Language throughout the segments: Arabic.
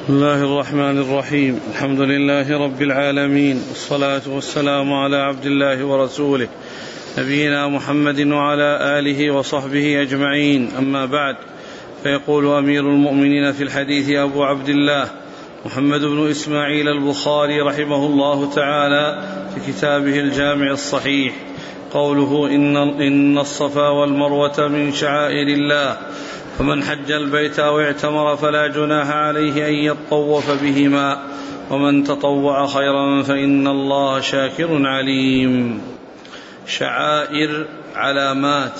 بسم الله الرحمن الرحيم. الحمد لله رب العالمين، والصلاة والسلام على عبد الله ورسوله نبينا محمد وعلى آله وصحبه أجمعين، أما بعد. فيقول أمير المؤمنين في الحديث أبو عبد الله محمد بن إسماعيل البخاري رحمه الله تعالى في كتابه الجامع الصحيح: قوله إن الصفا والمروة من شعائر الله، فمن حج البيت أو اعتمر فلا جناح عليه أن يطوف بهما، ومن تطوع خيرا فإن الله شاكر عليم. شعائر علامات،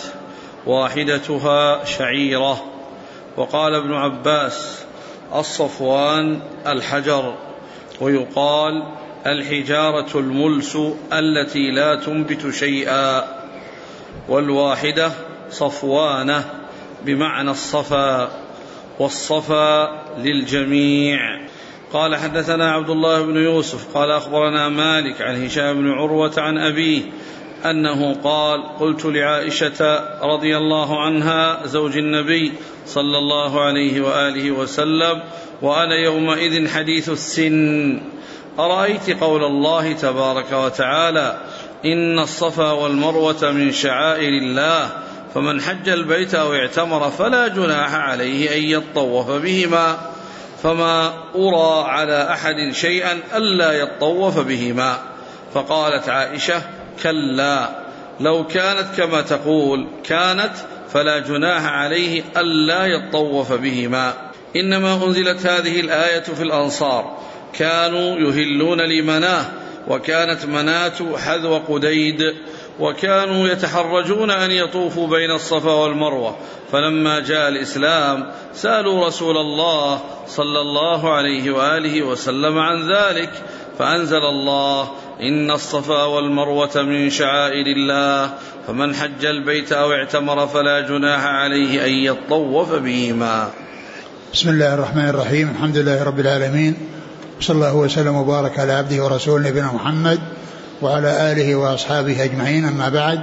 واحدتها شعيرة. وقال ابن عباس: الصفوان الحجر، ويقال الحجارة الملس التي لا تنبت شيئا. والواحدة صفوانة بمعنى الصفا، والصفا للجميع. قال: حدثنا عبد الله بن يوسف قال أخبرنا مالك عن هشام بن عروة عن أبيه أنه قال: قلت لعائشة رضي الله عنها زوج النبي صلى الله عليه وآله وسلم وأنا يومئذ حديث السن: أرأيت قول الله تبارك وتعالى: إن الصفا والمروة من شعائر الله، فمن حج البيت أو اعتمر فلا جناح عليه أن يطوف بهما، فما أرى على أحد شيئا ألا يطوف بهما. فقالت عائشة: كلا، لو كانت كما تقول كانت، فلا جناح عليه ألا يطوف بهما. إنما أنزلت هذه الآية في الأنصار، كانوا يهلون لمناه، وكانت مناة حذو قديد، وكانوا يتحرجون أن يطوفوا بين الصفا والمروة، فلما جاء الإسلام سألوا رسول الله صلى الله عليه وآله وسلم عن ذلك، فأنزل الله: إن الصفا والمروة من شعائر الله، فمن حج البيت أو اعتمر فلا جناح عليه أن يطوف بهما. بسم الله الرحمن الرحيم. الحمد لله رب العالمين، صلى الله وسلم وبارك على عبده ورسوله نبينا محمد وعلى آله وأصحابه أجمعين، أما بعد.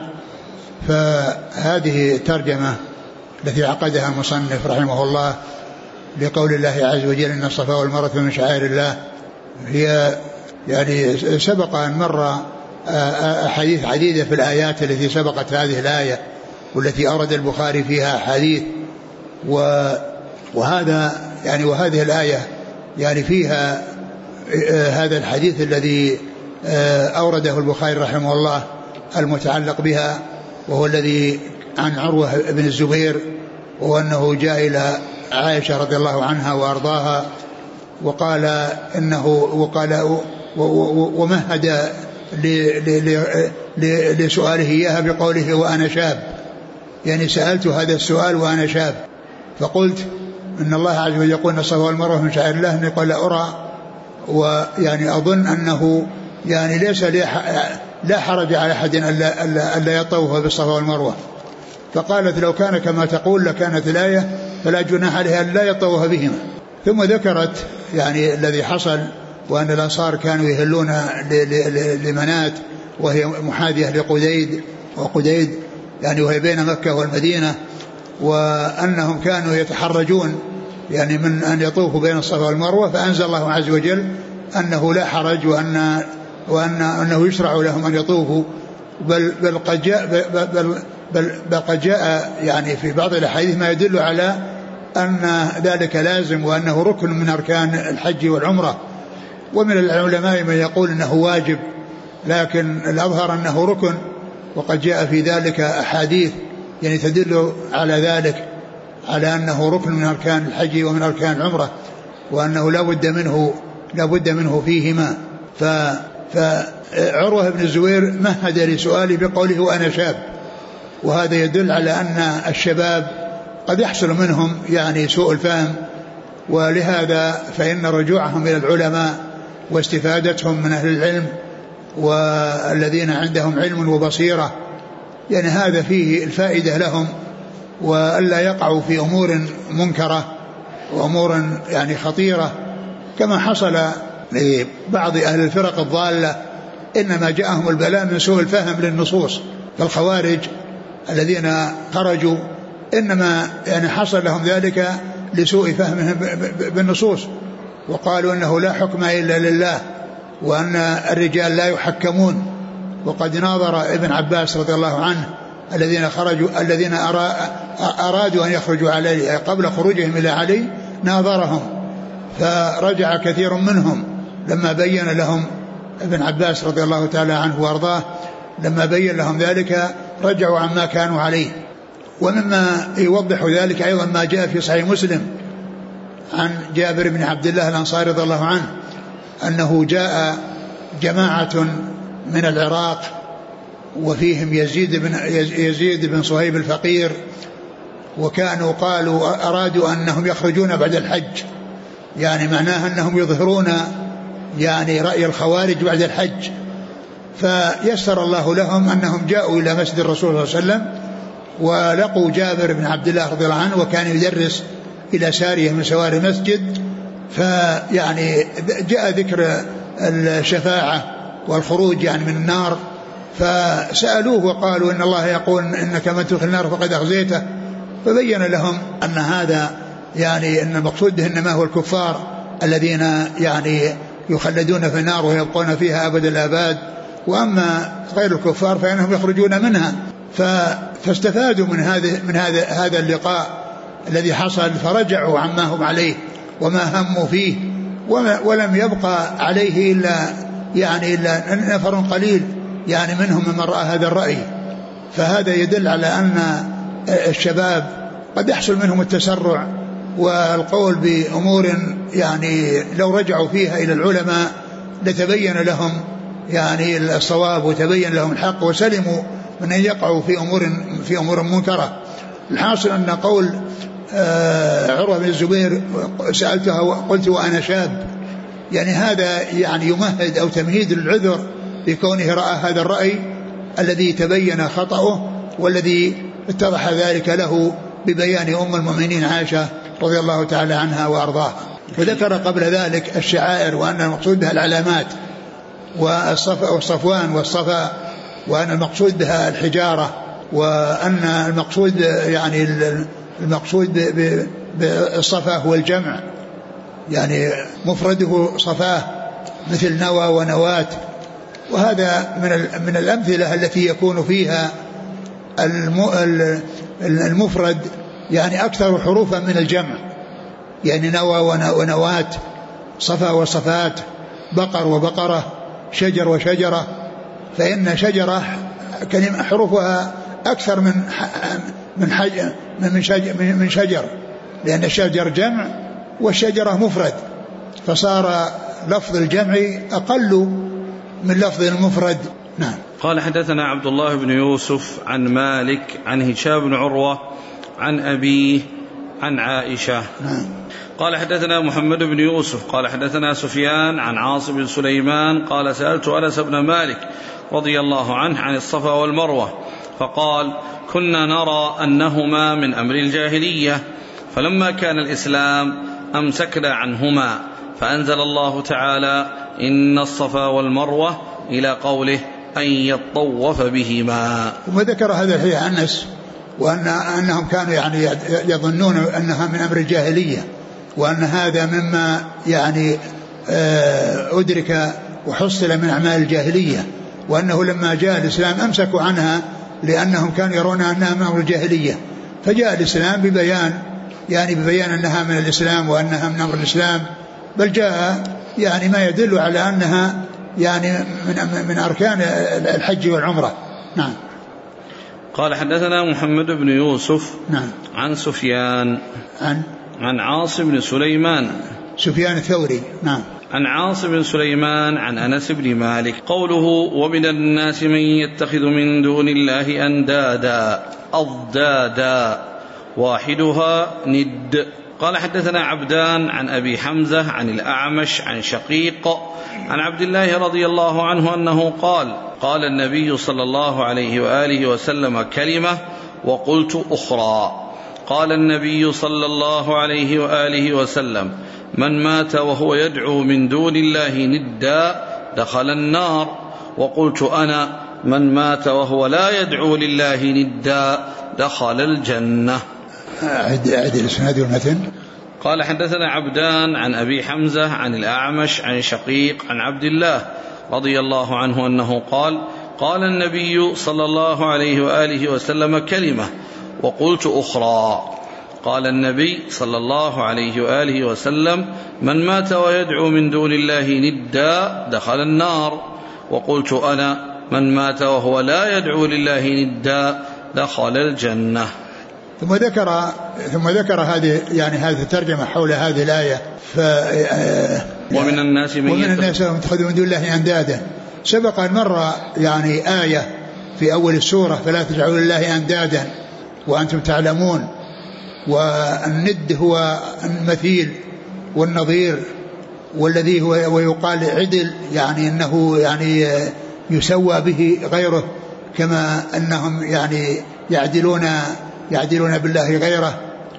فهذه الترجمة التي عقدها المصنف رحمه الله لقول الله عز وجل: إن الصفا والمروة من شعائر الله، هي يعني سبق أن مر أحاديث عديدة في الآيات التي سبقت هذه الآية، والتي أورد البخاري فيها أحاديث، وهذا يعني وهذه الآية يعني فيها هذا الحديث الذي أورده البخاري رحمه الله المتعلق بها، وهو الذي عن عروة بن الزبير، وأنه جاء إلى عائشة رضي الله عنها وأرضاها وقال إنه ومهد لسؤاله إياها بقوله: وأنا شاب، يعني سألت هذا السؤال وأنا شاب، فقلت إن الله عز وجل يقول: إن الصفا والمروة من شعائر الله، قال: لا أرى، ويعني أظن أنه يعني ليس لا حرج على أحد ألا يطوف بالصفا والمروة. فقالت: لو كان كما تقول لكانت الآية فلا جناح عليها ألا يطوف بهما. ثم ذكرت يعني الذي حصل، وأن الأنصار كانوا يهلون لمنات، وهي محاذية لقديد، وقديد يعني وهي بين مكة والمدينة، وأنهم كانوا يتحرجون يعني من أن يطوفوا بين الصفا والمروة، فأنزل الله عز وجل أنه لا حرج، وأنه يشرع لهم أن يطوفوا، بل قد جاء يعني في بعض الأحاديث ما يدل على أن ذلك لازم، وأنه ركن من أركان الحج والعمرة. ومن العلماء من يقول أنه واجب، لكن الأظهر أنه ركن، وقد جاء في ذلك أحاديث يعني تدل على ذلك، على أنه ركن من أركان الحج ومن أركان العمرة، وأنه لا بد منه فيهما. فعروة بن الزبير مهد لسؤاله بقوله: وأنا شاب، وهذا يدل على أن الشباب قد يحصل منهم يعني سوء الفهم، ولهذا فإن رجوعهم إلى العلماء واستفادتهم من أهل العلم والذين عندهم علم وبصيرة، يعني هذا فيه الفائدة لهم، وألا يقعوا في أمور منكرة وأمور يعني خطيرة، كما حصل لبعض أهل الفرق الضالة، إنما جاءهم البلاء من سوء الفهم للنصوص. فالخوارج الذين خرجوا إنما يعني حصل لهم ذلك لسوء فهمهم بالنصوص، وقالوا أنه لا حكم إلا لله وأن الرجال لا يحكمون. وقد ناظر ابن عباس رضي الله عنه الذين أرادوا أن يخرجوا عليه قبل خروجهم إلى علي، ناظرهم فرجع كثير منهم لما بين لهم ابن عباس رضي الله تعالى عنه وارضاه، لما بين لهم ذلك رجعوا عما كانوا عليه. ومما يوضح ذلك أيضا ما جاء في صحيح مسلم عن جابر بن عبد الله الأنصاري رضي الله عنه أنه جاء جماعة من العراق وفيهم يزيد بن صهيب الفقير، وكانوا قالوا أرادوا أنهم يخرجون بعد الحج، يعني معناها أنهم يظهرون يعني رأي الخوارج بعد الحج. فيسر الله لهم أنهم جاءوا إلى مسجد الرسول صلى الله عليه وسلم ولقوا جابر بن عبد الله رضي الله عنه، وكان يدرس إلى سارية من سواري المسجد. فيعني جاء ذكر الشفاعة والخروج يعني من النار، فسألوه وقالوا إن الله يقول إنك من تدخل النار فقد أخزيته. فبين لهم أن هذا يعني أن المقصود به إنما هو الكفار الذين يعني يخلدون في النار ويبقون فيها أبد الآباد، وأما غير الكفار فإنهم يخرجون منها. فاستفادوا من هذا اللقاء الذي حصل، فرجعوا عما هم عليه وما هموا فيه، ولم يبقى عليه إلا نفر قليل يعني منهم من رأى هذا الرأي. فهذا يدل على أن الشباب قد يحصل منهم التسرع والقول بأمور يعني لو رجعوا فيها إلى العلماء لتبين لهم يعني الصواب وتبين لهم الحق وسلموا من أن يقعوا في أمور منكرة. الحاصل أن قول عروة بن الزبير سألتها وقلت وأنا شاب، يعني هذا يعني يمهد أو تمهيد للعذر بكونه رأى هذا الرأي الذي تبين خطأه والذي اتضح ذلك له ببيان أم المؤمنين عائشة رضي الله تعالى عنها وأرضاها. وذكر قبل ذلك الشعائر وأن المقصود بها العلامات والصفوان والصفا، وأن المقصود بها الحجارة، وأن المقصود يعني المقصود بالصفا هو الجمع، يعني مفرده صفاه مثل نوى ونوات. وهذا من الأمثلة التي يكون فيها المفرد يعني أكثر حروفا من الجمع، يعني نوى ونوات، صفا وصفات، بقر وبقرة، شجر وشجرة. فإن شجرة كلمة حروفها أكثر من شجر، لأن الشجر جمع والشجرة مفرد، فصار لفظ الجمع أقل من لفظ المفرد. نعم. قال حدثنا عبد الله بن يوسف عن مالك عن هشام بن عروة عن أبيه عن عائشة. نعم. قال حدثنا محمد بن يوسف قال حدثنا سفيان عن عاصم بن سليمان قال سألت أنس بن مالك رضي الله عنه عن الصفا والمروة فقال كنا نرى أنهما من أمر الجاهلية، فلما كان الإسلام أمسكنا عنهما، فأنزل الله تعالى إن الصفا والمروة إلى قوله أن يطوف بهما. وذكر هذا في أنس وأنهم كانوا يعني يظنون أنها من أمر الجاهلية، وأن هذا مما يعني أدرك وحصل من أعمال الجاهلية، وأنه لما جاء الإسلام أمسكوا عنها لأنهم كانوا يرون أنها من أمر الجاهلية، فجاء الإسلام ببيان أنها من الإسلام وأنها من أمر الإسلام، بل جاء يعني ما يدل على أنها يعني من أركان الحج والعمرة. نعم. قال حدثنا محمد بن يوسف. نعم. عن سفيان عن عاصم بن سليمان سفيان الثوري. نعم. عن عاصم بن سليمان عن أنس بن مالك قوله ومن الناس من يتخذ من دون الله أندادا أضدادا واحدها ند. قال حدثنا عبدان عن أبي حمزة عن الأعمش عن شقيق عن عبد الله رضي الله عنه أنه قال النبي صلى الله عليه وآله وسلم كلمة وقلت أخرى. قال النبي صلى الله عليه وآله وسلم من مات وهو يدعو من دون الله ندا دخل النار. وقلت أنا من مات وهو لا يدعو لله ندا دخل الجنة. أعد الإسناد والمتن. قال حدثنا عبدان عن أبي حمزة عن الأعمش عن شقيق عن عبد الله رضي الله عنه أنه قال قال النبي صلى الله عليه وآله وسلم كلمة وقلت أخرى. قال النبي صلى الله عليه وآله وسلم من مات ويدعو من دون الله ندا دخل النار. وقلت أنا من مات وهو لا يدعو لله ندا دخل الجنة. ثم ذكر هذه هذه الترجمة حول هذه الآية. ومن الناس من يتخذ من دون الله أندادا. سبق أن مر آية في أول السورة فلا تجعلوا لله أندادا وأنتم تعلمون. والند هو المثيل والنظير والذي هو ويقال عدل أنه يسوى به غيره كما أنهم يعدلون بالله غيره.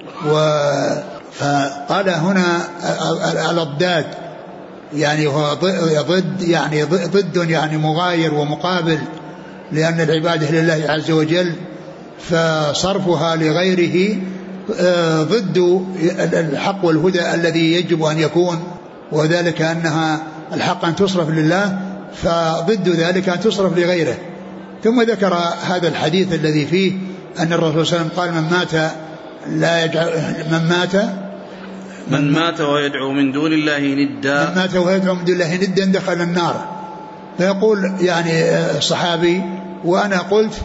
فقال هنا الأضداد هو ضد مغاير ومقابل لأن العبادة لله عز وجل فصرفها لغيره ضد الحق والهدى الذي يجب أن يكون وذلك أنها الحق أن تصرف لله فضد ذلك أن تصرف لغيره. ثم ذكر هذا الحديث الذي فيه أن الرسول صلى الله عليه وسلم قال من مات ويدعو من دون الله ندا دخل النار. فيقول الصحابي وأنا قلت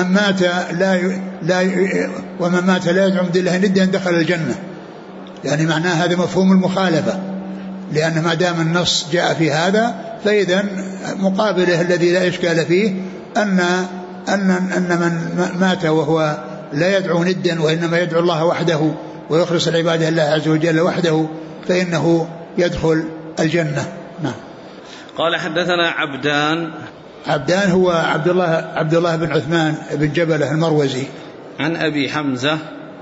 ومن مات لا يدعو من دون الله ندا دخل الجنة. معناه هذا مفهوم المخالفة لأن ما دام النص جاء في هذا فإذا مقابله الذي لا إشكال فيه أن من مات وهو لا يدعو ندا وإنما يدعو الله وحده ويخلص العبادة لله عز وجل وحده فإنه يدخل الجنة. نعم. قال حدثنا عبدان هو عبد الله بن عثمان بن جبلة المروزي عن أبي حمزة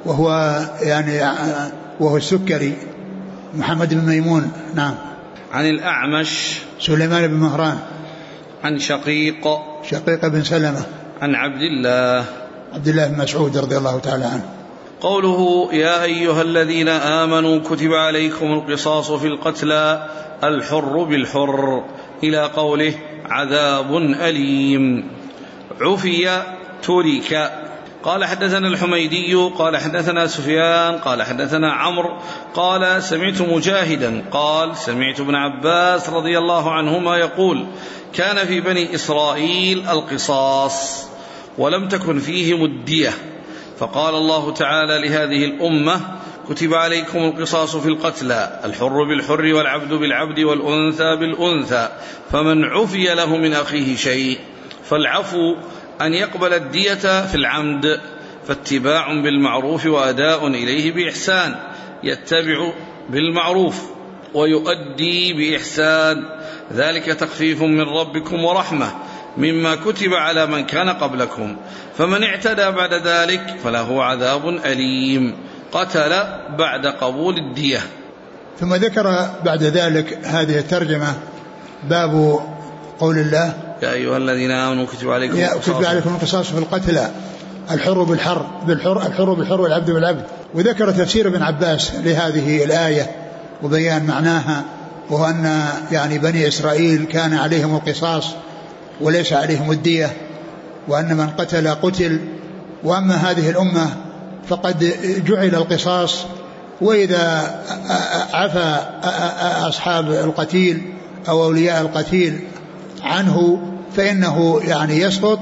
وهو السكري محمد بن ميمون. نعم. عن الأعمش سليمان بن مهران عن شقيق بن سلمة عن عبد الله بن مسعود رضي الله تعالى عنه. قوله يا أيها الذين آمنوا كتب عليكم القصاص في القتلى الحر بالحر إلى قوله عذاب أليم. عفي ترك. قال حدثنا الحميدي قال حدثنا سفيان قال حدثنا عمرو قال سمعت مجاهدا قال سمعت ابن عباس رضي الله عنهما يقول كان في بني إسرائيل القصاص ولم تكن فيهم الدية فقال الله تعالى لهذه الأمة كتب عليكم القصاص في القتلى الحر بالحر والعبد بالعبد والأنثى بالأنثى فمن عفي له من أخيه شيء فالعفو أن يقبل الدية في العمد فاتباع بالمعروف وأداء إليه بإحسان يتبع بالمعروف ويؤدي بإحسان ذلك تخفيف من ربكم ورحمة مما كتب على من كان قبلكم فمن اعتدى بعد ذلك فله عذاب أليم. قتل بعد قبول الدية. ثم ذكر بعد ذلك هذه الترجمة باب قول الله يا أيها الذين آمنوا كتب عليكم القصاص في القتلى الحر بالحر والعبد بالعبد. وذكر تفسير ابن عباس لهذه الآية وبيان معناها وهو أن بني إسرائيل كان عليهم القصاص وليس عليهم الدية وأن من قتل وأما هذه الأمة فقد جعل القصاص وإذا عفى أصحاب القتيل أو أولياء القتيل عنه فإنه يسقط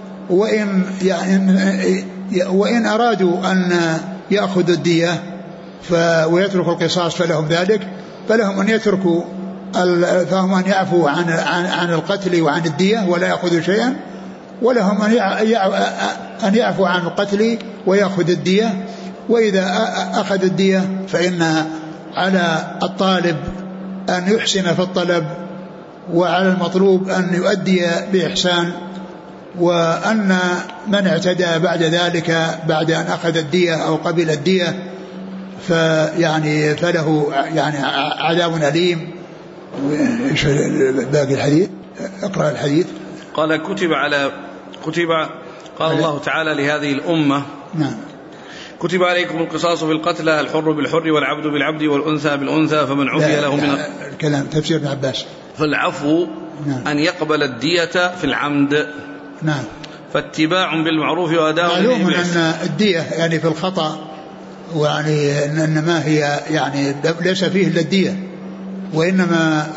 وإن أرادوا أن يأخذوا الدية ويتركوا القصاص فلهم ذلك فلهم أن يعفوا عن القتل وعن الدية ولا يأخذوا شيئا ولهم أن يعفوا عن القتل ويأخذ الدية. وإذا أخذ الدية فإن على الطالب أن يحسن في الطلب وعلى المطلوب أن يؤدي بإحسان وأن من اعتدى بعد ذلك بعد أن أخذ الدية أو قبل الدية فله عذاب أليم. إيش باقي الحديث؟ اقرأ الحديث. قال قال الله تعالى لهذه الأمة نعم كتب عليكم القصاص في القتلى الحر بالحر والعبد بالعبد والأنثى بالأنثى فمن عفي له من الكلام تفسير ابن عباس. فالعفو نعم. أن يقبل الدية في العمد. نعم. فاتباع بالمعروف وأداء معلوم أن الدية يعني في الخطأ ويعني أن ما هي يعني ليس فيه إلا الدية، وإنما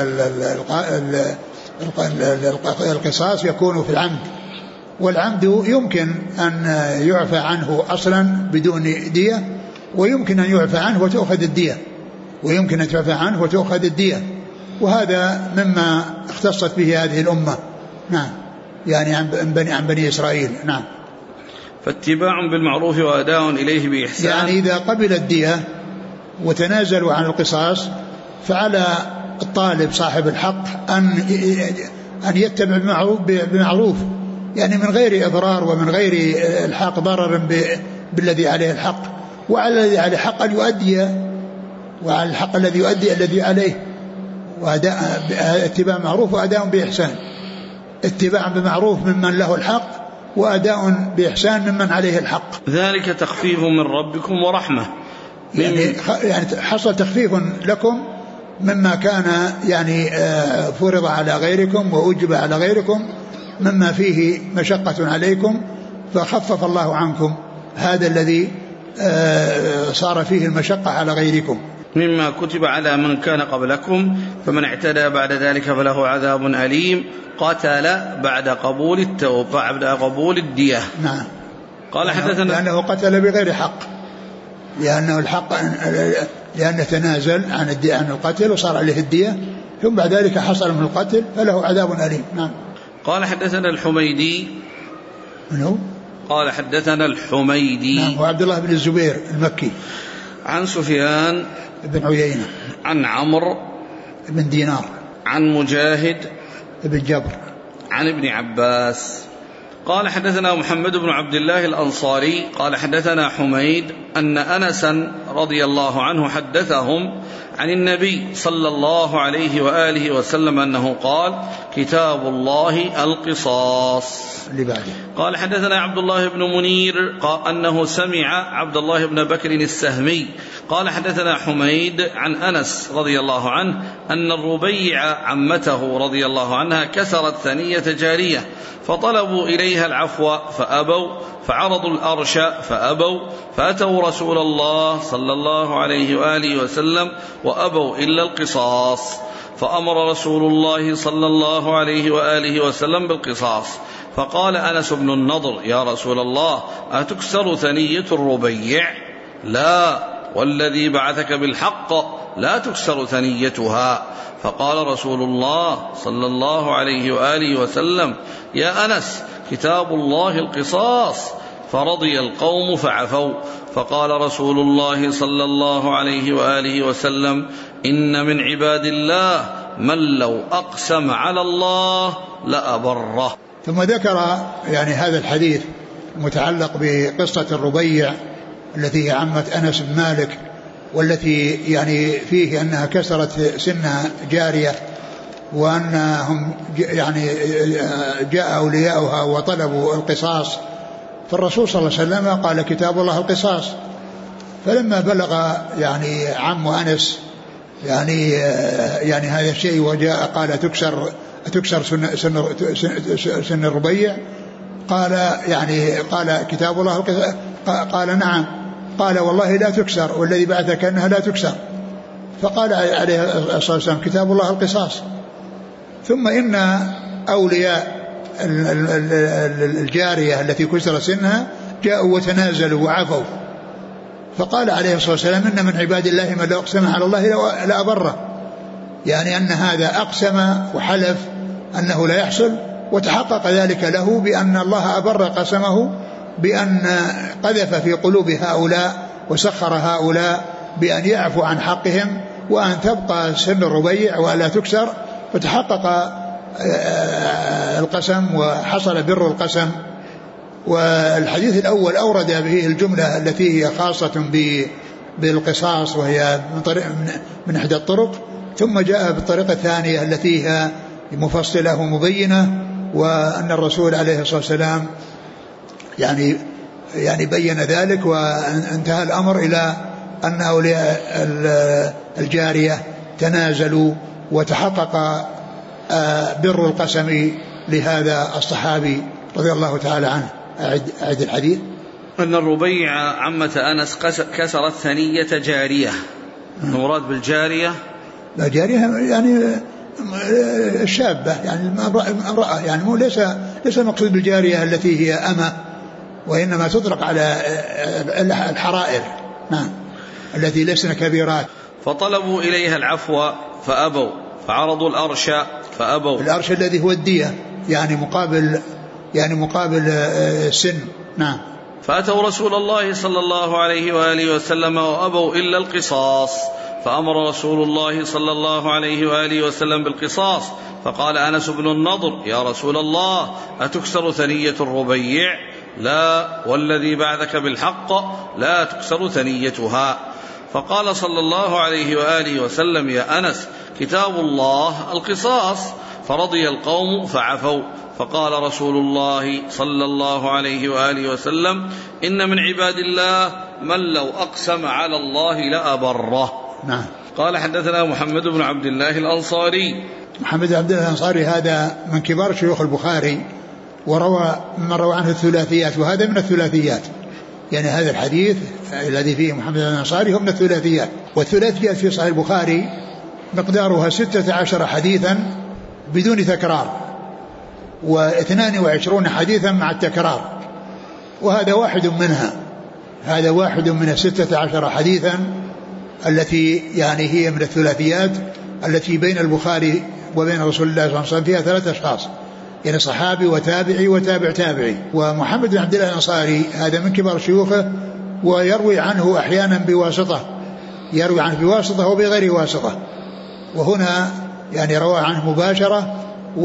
القصاص يكون في العمد، والعمد يمكن أن يعفى عنه أصلا بدون دية، ويمكن أن يعفى عنه وتأخذ الدية، ويمكن أن تعفى عنه وتأخذ الدية، وهذا مما اختصت به هذه الأمة. نعم. يعني عن بني إسرائيل. نعم. فاتباع بالمعروف وأداء إليه بإحسان. يعني إذا قبل الدية وتنازلوا عن القصاص فعلى الطالب صاحب الحق أن يتبع بمعروف، يعني من غير إضرار ومن غير الحاق ضرر بالذي عليه الحق، وعلى الذي عليه الحق أن يؤدي، وعلى الحق الذي يؤدي الذي عليه، اتباع معروف وأداء بإحسان. اتباع بمعروف ممن له الحق، وأداء بإحسان ممن عليه الحق. ذلك تخفيف من ربكم ورحمة. يعني حصل تخفيف لكم مما كان يعني فرض على غيركم وأوجب على غيركم مما فيه مشقة عليكم، فخفف الله عنكم هذا الذي صار فيه المشقة على غيركم. مما كتب على من كان قبلكم فمن اعتدى بعد ذلك فله عذاب أليم. قتل بعد قبول التوبة بعد قبول الدية. نعم. قال حدثنا لأنه قتل بغير حق، لأنه الحق لأنه تنازل عن القتل وصار عليه الدية، ثم بعد ذلك حصل من القتل فله عذاب أليم. نعم. قال حدثنا الحميدي. منو؟ قال حدثنا الحميدي. نعم. وعبد الله بن الزبير المكي. عن سفيان بن عيينة. عن عمرو بن دينار. عن مجاهد بن جبر. عن ابن عباس. قال حدثنا محمد بن عبد الله الأنصاري قال حدثنا حميد أن أنسا رضي الله عنه حدثهم عن النبي صلى الله عليه وآله وسلم أنه قال: كتاب الله القصاص. قال حدثنا عبد الله بن منير أنه سمع عبد الله بن بكر السهمي قال حدثنا حميد عن أنس رضي الله عنه أن الربيع عمته رضي الله عنها كسرت ثنية جارية فطلبوا إليها العفو فأبوا، فعرضوا الأرش فأبوا، فأتوا رسول الله صلى الله عليه وآله وسلم وأبوا إلا القصاص، فأمر رسول الله صلى الله عليه وآله وسلم بالقصاص. فقال أنس بن النضر: يا رسول الله، أتكسر ثنية الربيع؟ لا، والذي بعثك بالحق لا تكسر ثنيتها. فقال رسول الله صلى الله عليه وآله وسلم: يا أنس، كتاب الله القصاص. فرضي القوم فعفوا. فقال رسول الله صلى الله عليه وآله وسلم: إن من عباد الله من لو أقسم على الله لأبره. ثم ذكر يعني هذا الحديث المتعلق بقصة الربيع التي هي عمة أنس بن مالك، والتي يعني فيه أنها كسرت سن جارية، وأنهم يعني جاء أولياؤها وطلبوا القصاص، فالرسول صلى الله عليه وسلم قال: كتاب الله القصاص. فلما بلغ يعني عم أنس يعني هذا الشيء وجاء قال: تكسر سن الربيع؟ قال كتاب الله القصاص. قال: نعم. قال: والله لا تكسر، والذي بعثك أنها لا تكسر. فقال عليه الصلاة والسلام: كتاب الله القصاص. ثم إن أولياء الجارية التي كسر سنها جاءوا وتنازلوا وعفوا. فقال عليه الصلاة والسلام: إن من عباد الله من لو أقسم على الله لأبره، يعني أن هذا أقسم وحلف أنه لا يحصل، وتحقق ذلك له بأن الله أبر قسمه بأن قذف في قلوب هؤلاء وسخر هؤلاء بأن يعفوا عن حقهم وأن تبقى سن الربيع ولا تكسر، فتحقق القسم وحصل بر القسم. والحديث الأول أورد به الجملة التي هي خاصة بالقصاص، وهي من إحدى الطرق، ثم جاء بالطريقة الثانية التي هي مفصلة ومبينة، وأن الرسول عليه الصلاة والسلام يعني يعني بين ذلك، وانتهى الأمر إلى أن أولياء الجارية تنازلوا وتحقق بر القسم لهذا الصحابي رضي الله تعالى عنه. أعد الحديث. أن الربيع عمة أنس كسرت ثنية جارية. المراد بالجارية جارية يعني الشابة، يعني امرأة، يعني ليس المقصود بالجارية التي هي أمة، وإنما تطلق على الحرائر، نعم، التي ليسن كبيرات. فطلبوا إليها العفو فأبوا، فعرضوا الأرش فأبوا. الأرش الذي هو الدية، يعني مقابل السن، نعم. فأتوا رسول الله صلى الله عليه وآله وسلم وأبوا إلا القصاص، فأمر رسول الله صلى الله عليه وآله وسلم بالقصاص. فقال أنس بن النضر: يا رسول الله، أتكسر ثنية الربيع؟ لا، والذي بعثك بالحق لا تكسر ثنيتها. فقال صلى الله عليه وآله وسلم: يا أنس، كتاب الله القصاص. فرضي القوم فعفوا. فقال رسول الله صلى الله عليه وآله وسلم: إن من عباد الله من لو أقسم على الله لأبره. نعم. قال: حدثنا محمد بن عبد الله الأنصاري. محمد بن عبد الله الأنصاري هذا من كبار شيوخ البخاري، وروى من روى عنه الثلاثيات، وهذا من الثلاثيات، يعني هذا الحديث الذي فيه محمد بن الأنصاري هو من الثلاثيات. والثلاثيات في صحيح البخاري مقدارها 16 حديثا بدون تكرار، و22 حديثا مع التكرار، وهذا واحد منها. هذا واحد من 16 حديثا التي يعني هي من الثلاثيات التي بين البخاري وبين رسول الله صلى الله عليه وسلم فيها 3 أشخاص، يعني صحابي وتابعي وتابع تابعي. ومحمد بن عبد الله الأنصاري هذا من كبار شيوخه، ويروي عنه أحيانا بواسطة، يروي عنه بواسطة وبغير واسطة، وهنا يعني روى عنه مباشرة،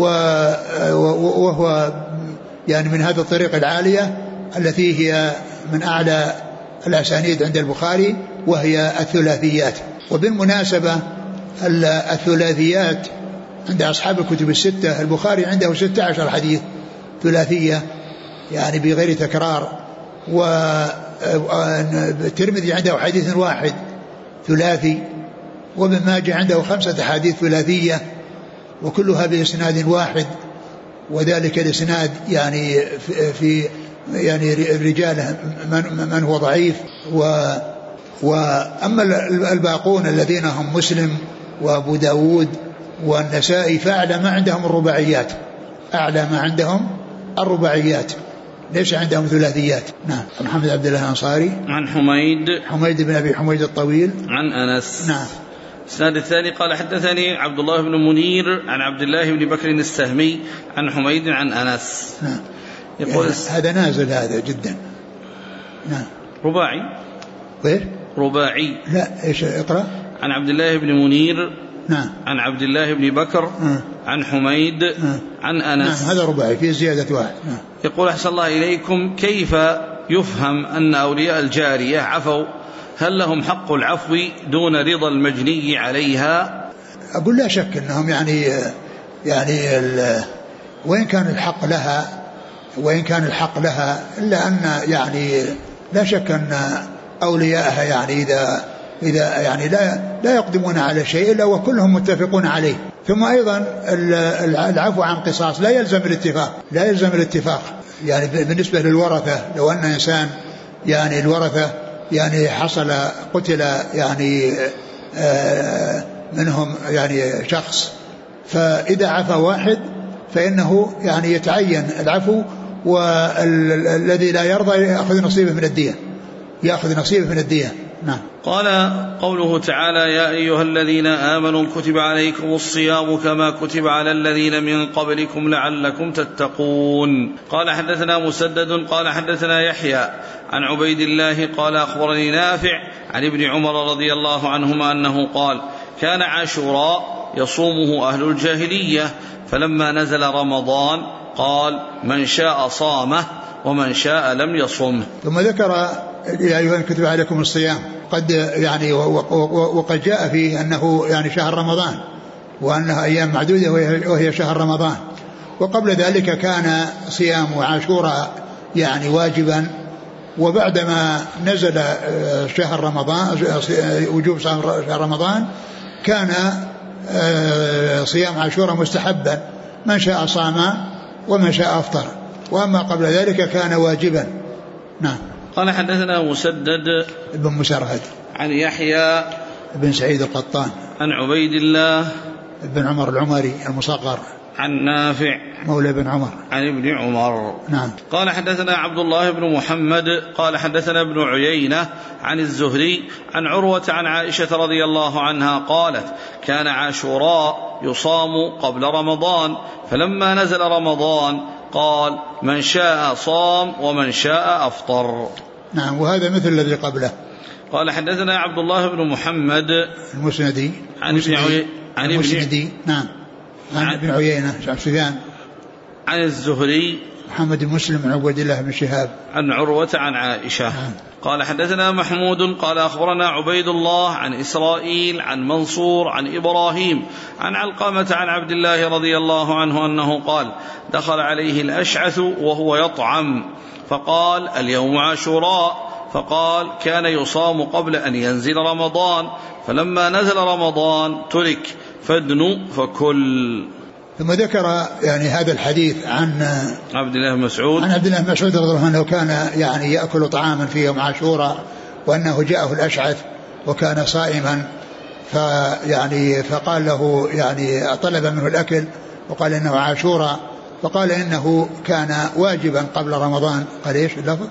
وهو يعني من هذا الطريق العالية التي هي من أعلى الأسانيد عند البخاري، وهي الثلاثيات. وبالمناسبة الثلاثيات عند أصحاب الكتب الستة، البخاري عنده 16 حديث ثلاثية يعني بغير تكرار، والترمذي عنده حديث واحد ثلاثي، وابن ماجه عنده 5 أحاديث ثلاثية وكلها بإسناد واحد، وذلك الإسناد يعني في يعني رجاله من هو ضعيف. وأما الباقون الذين هم مسلم وأبو داود والنسائي فأعلى ما عندهم الرباعيات، أعلى ما عندهم الرباعيات، ليس عندهم ثلاثيات. نعم. محمد عبد الله الأنصاري عن حميد بن أبي حميد الطويل عن أنس. نعم. الإسناد الثاني قال: حدثني عبد الله بن منير عن عبد الله بن بكر السهمي عن حميد عن أنس. نعم. يقول يعني هذا نازل هذا جدا. نعم. رباعي. غير رباعي. لا، ايش اقرأ. عن عبد الله بن منير. نعم. عن عبد الله بن بكر. عن حميد. عن أنس. نعم. هذا رباعي في زيادة واحد. نعم. يقول: أحسن الله إليكم، كيف يفهم أن أولياء الجارية عفوا؟ هل لهم حق العفو دون رضا المجني عليها؟ أقول لا شك أنهم يعني وإن كان الحق لها إلا أن يعني لا شك أن أولياءها يعني إذا يعني لا يقدمون على شيء إلا وكلهم متفقون عليه. ثم أيضا العفو عن قصاص لا يلزم الاتفاق يعني بالنسبة للورثة. لو أن إنسان يعني الورثة يعني قتل يعني منهم يعني شخص، فإذا عفى واحد فإنه يعني يتعين العفو، والذي لا يرضى يأخذ نصيبه من الدية. نعم. قال: قوله تعالى: يا أيها الذين آمنوا كتب عليكم الصيام كما كتب على الذين من قبلكم لعلكم تتقون. قال: حدثنا مسدد قال: حدثنا يحيى عن عبيد الله قال: أخبرني نافع عن ابن عمر رضي الله عنهما أنه قال: كان عاشوراء يصومه أهل الجاهلية، فلما نزل رمضان قال: من شاء صامه ومن شاء لم يصمه. ثم ذكر: يا أيها كتب عليكم الصيام، قد يعني وقد جاء فيه أنه يعني شهر رمضان، وأنها أيام معدودة وهي شهر رمضان. وقبل ذلك كان صيام عاشوراء يعني واجبا، وبعدما نزل شهر رمضان وجوب شهر رمضان كان صيام عاشوراء مستحبا، من شاء صام ومن شاء أفطر، وأما قبل ذلك كان واجبا. نعم. قال حدثنا مسدد بن مسرهد عن يحيى بن سعيد القطان عن عبيد الله بن عمر العمري المصغر عن نافع مولى بن عمر عن ابن عمر. نعم. قال حدثنا عبد الله بن محمد قال حدثنا ابن عيينة عن الزهري عن عروة عن عائشة رضي الله عنها قالت كان عاشوراء يصام قبل رمضان، فلما نزل رمضان قال من شاء صام ومن شاء أفطر. نعم. وهذا مثل الذي قبله. قال حدثنا عبد الله بن محمد المسندي عن المسندي نعم عن ابن عيينة سفيان عن الزهري محمد بن مسلم عن عبيد الله بن شهاب عن عروة عن عائشة. قال حدثنا محمود قال أخبرنا عبيد الله عن إسرائيل عن منصور عن إبراهيم عن علقمة عن عبد الله رضي الله عنه أنه قال دخل عليه الأشعث وهو يطعم فقال اليوم عاشوراء، فقال كان يصام قبل أن ينزل رمضان، فلما نزل رمضان ترك فادنوا فكل. ثم ذكر يعني هذا الحديث عن عبد الله بن مسعود رضي الله عنه كان يعني يأكل طعاما في يوم عاشوراء، وأنه جاءه الأشعث وكان صائما، فقال له يعني طلب منه الأكل وقال إنه عاشوراء، فقال إنه كان واجبا قبل رمضان. قال إيش اللفظ؟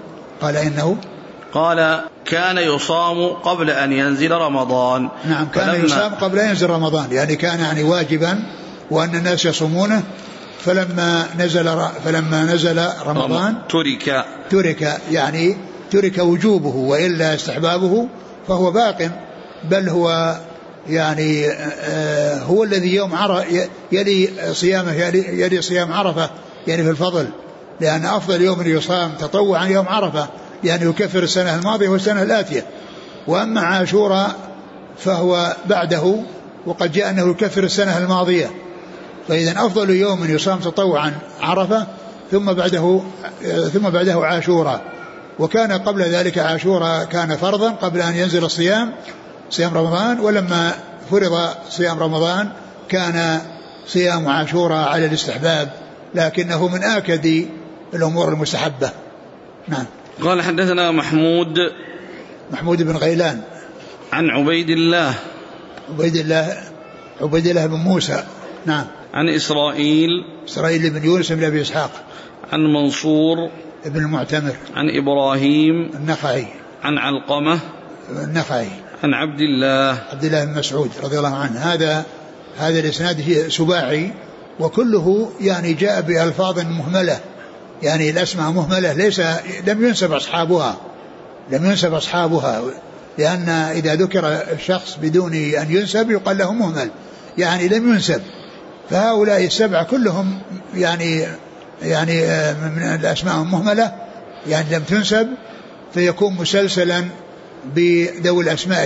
قال كان يصام قبل أن ينزل رمضان. نعم. كان يصام قبل أن ينزل رمضان، يعني كان يعني واجبا وأن الناس يصومونه، فلما نزل رمضان ترك يعني ترك وجوبه، وإلا استحبابه فهو باق، بل هو يعني هو الذي يوم يلي صيامه يلي صيام عرفة يعني في الفضل، لأن أفضل يوم يصام تطوعا يوم عرفة، يعني يكفر السنة الماضية والسنة الآتية. وأما عاشوراء فهو بعده، وقد جاء أنه يكفر السنة الماضية، فإذا أفضل يوم يصام تطوعا عرفة ثم بعده عاشوراء. وكان قبل ذلك عاشوراء كان فرضا قبل أن ينزل صيام رمضان، ولما فرض صيام رمضان كان صيام عاشوراء على الاستحباب، لكنه من آكد الأمور المستحبة. نعم. قال حدثنا محمود بن غيلان عن عبيد الله بن موسى. نعم. عن إسرائيل بن يونس بن أبي إسحاق عن منصور بن المعتمر عن إبراهيم النخعي عن علقمة النخعي عن عبد الله بن مسعود رضي الله عنه. هذا الإسناد سباعي، وكله يعني جاء بألفاظ مهملة، يعني الأسماء مهملة، لم ينسب أصحابها، لأن إذا ذكر الشخص بدون أن ينسب يقال له مهمل، يعني لم ينسب. فهؤلاء السبعة كلهم يعني من الأسماء مهملة، يعني لم تنسب، فيكون مسلسلا بذوي الأسماء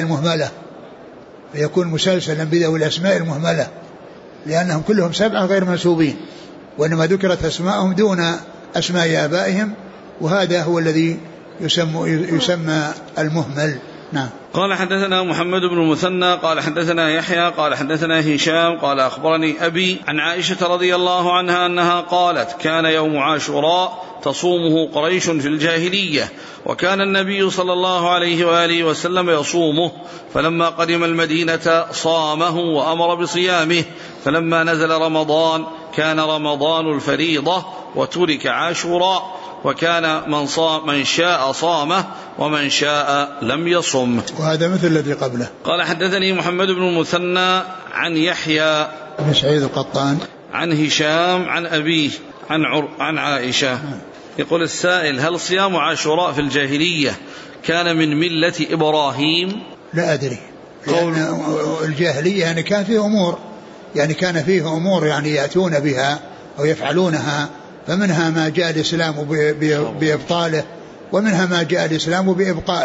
المهملة، لأنهم كلهم سبعة غير منسوبين، وإنما ذكرت أسماءهم دون أسماء آبائهم، وهذا هو الذي يسمى المهمل. نعم. قال حدثنا محمد بن المثنى قال حدثنا يحيى قال حدثنا هشام قال أخبرني أبي عن عائشة رضي الله عنها أنها قالت كان يوم عاشوراء تصومه قريش في الجاهلية، وكان النبي صلى الله عليه وآله وسلم يصومه، فلما قدم المدينة صامه وأمر بصيامه، فلما نزل رمضان كان رمضان الفريضة وترك عاشوراء، وكان من شاء صامه ومن شاء لم يصم. وهذا مثل الذي قبله. قال حدثني محمد بن المثنى عن يحيى بن سعيد القطان عن هشام عن أبيه عن عائشة. يقول السائل هل صيام عاشوراء في الجاهلية كان من ملة إبراهيم؟ لا أدري، لأن الجاهلية يعني كان فيه أمور يعني يأتون بها أو يفعلونها، فمنها ما جاء الإسلام بإبطاله، ومنها ما جاء الإسلام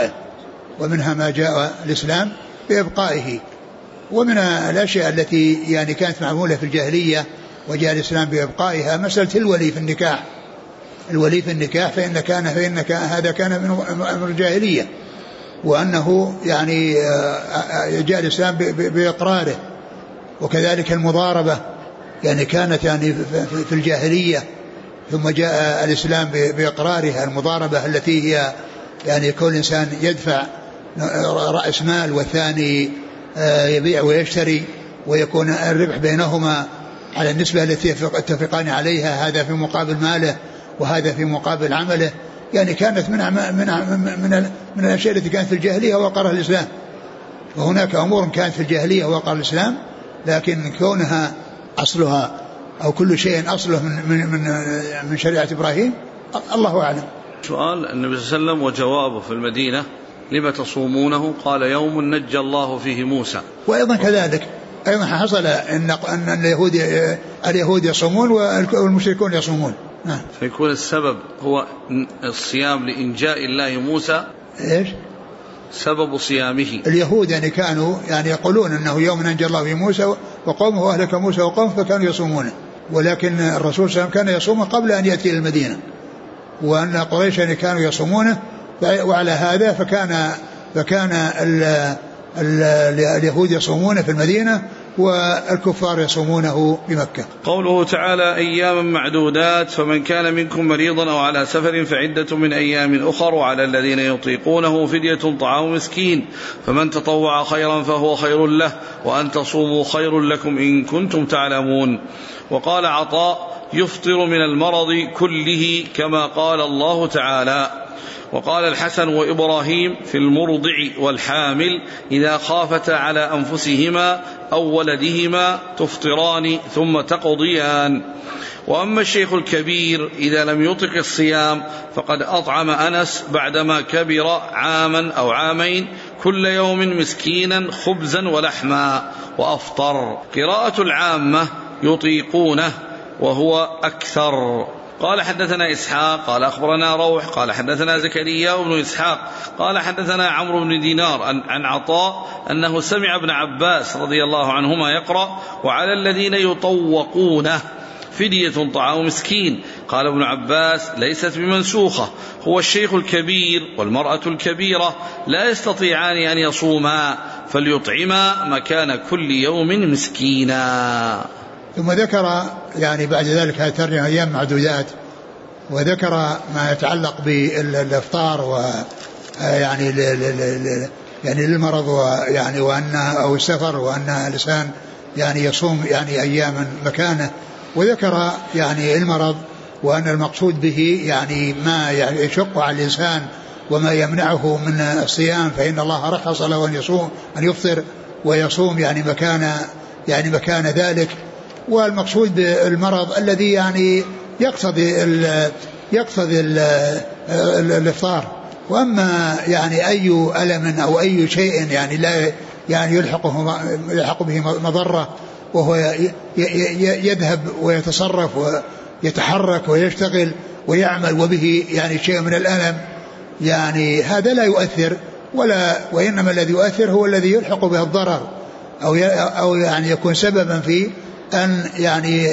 بإبقائه، ومن الأشياء التي يعني كانت معمولة في الجاهلية وجاء الإسلام بإبقائها مسألة الولي في النكاح، الولي في النكاح فإن هذا كان من أمر الجاهلية، وأنه يعني جاء الإسلام بإقراره. وكذلك المضاربة يعني كانت يعني في الجاهلية، ثم جاء الإسلام بإقرارها. المضاربة التي هي يعني كل إنسان يدفع رأس مال والثاني يبيع ويشتري، ويكون الربح بينهما على النسبة التي يتفقان عليها، هذا في مقابل ماله وهذا في مقابل عمله. يعني كانت من الأشياء التي كانت في الجاهلية وقرها الإسلام. وهناك أمور كانت في الجاهلية وقرها الإسلام، لكن كونها أصلها أو كل شيء أصله من شريعة إبراهيم الله أعلم. سؤال النبي صلى الله عليه وسلم وجوابه في المدينة: لما تصومونه؟ قال: يوم نجى الله فيه موسى. وأيضا كذلك أيضا حصل أن اليهود يصومون والمشركون يصومون. فيكون السبب هو الصيام لإنجاء الله موسى. إيش سبب صيامه؟ اليهود يعني كانوا يعني يقولون أنه يوم نجى الله فيه موسى وقومه وأهلك موسى وقومه، فكانوا يصومونه. ولكن الرسول صلى الله عليه وسلم كان يصومه قبل أن يأتي المدينة، وأن قريش يعني كانوا يصومونه. وعلى هذا فكان اليهود يصومونه في المدينة والكفار يصومونه بمكة. قوله تعالى: أياما معدودات، فمن كان منكم مريضا أو على سفر فعدة من أيام أخر، وعلى الذين يطيقونه فدية طعام مسكين، فمن تطوع خيرا فهو خير له، وأن تصوموا خير لكم إن كنتم تعلمون. وقال عطاء: يفطر من المرض كله كما قال الله تعالى. وقال الحسن وإبراهيم: في المرضع والحامل إذا خافتا على أنفسهما أو ولدهما تفطران ثم تقضيان. وأما الشيخ الكبير إذا لم يطق الصيام فقد أطعم أنس بعدما كبر عاما أو عامين كل يوم مسكينا خبزا ولحما وأفطر. قراءة العامة: يطيقونه، وهو أكثر. قال: حدثنا إسحاق قال أخبرنا روح قال حدثنا زكريا بن إسحاق قال حدثنا عمرو بن دينار عن عطاء أنه سمع ابن عباس رضي الله عنهما يقرأ: وعلى الذين يطوقونه فدية طعام مسكين. قال ابن عباس: ليست بمنسوخة، هو الشيخ الكبير والمرأة الكبيرة لا يستطيعان أن يصوما، فليطعما مكان كل يوم مسكينا. ثم ذكر يعني بعد ذلك هذه أيام معدودات، وذكر ما يتعلق بالإفطار ويعني يعني للمرض ويعني وأن أو السفر، وأن الإنسان يعني يصوم يعني أياما مكانه. وذكر يعني المرض وأن المقصود به يعني ما يشق على الإنسان وما يمنعه من الصيام، فإن الله رخص له أن يفطر ويصوم يعني مكان ذلك. والمقصود بالمرض الذي يعني يقتضي الإفطار. وأما يعني أي ألم أو أي شيء يعني لا يعني يلحق به مضرة، وهو يذهب ويتصرف ويتحرك ويشتغل ويعمل وبه يعني شيء من الألم، يعني هذا لا يؤثر، وإنما الذي يؤثر هو الذي يلحق به الضرر أو يعني يكون سببا في أن يعني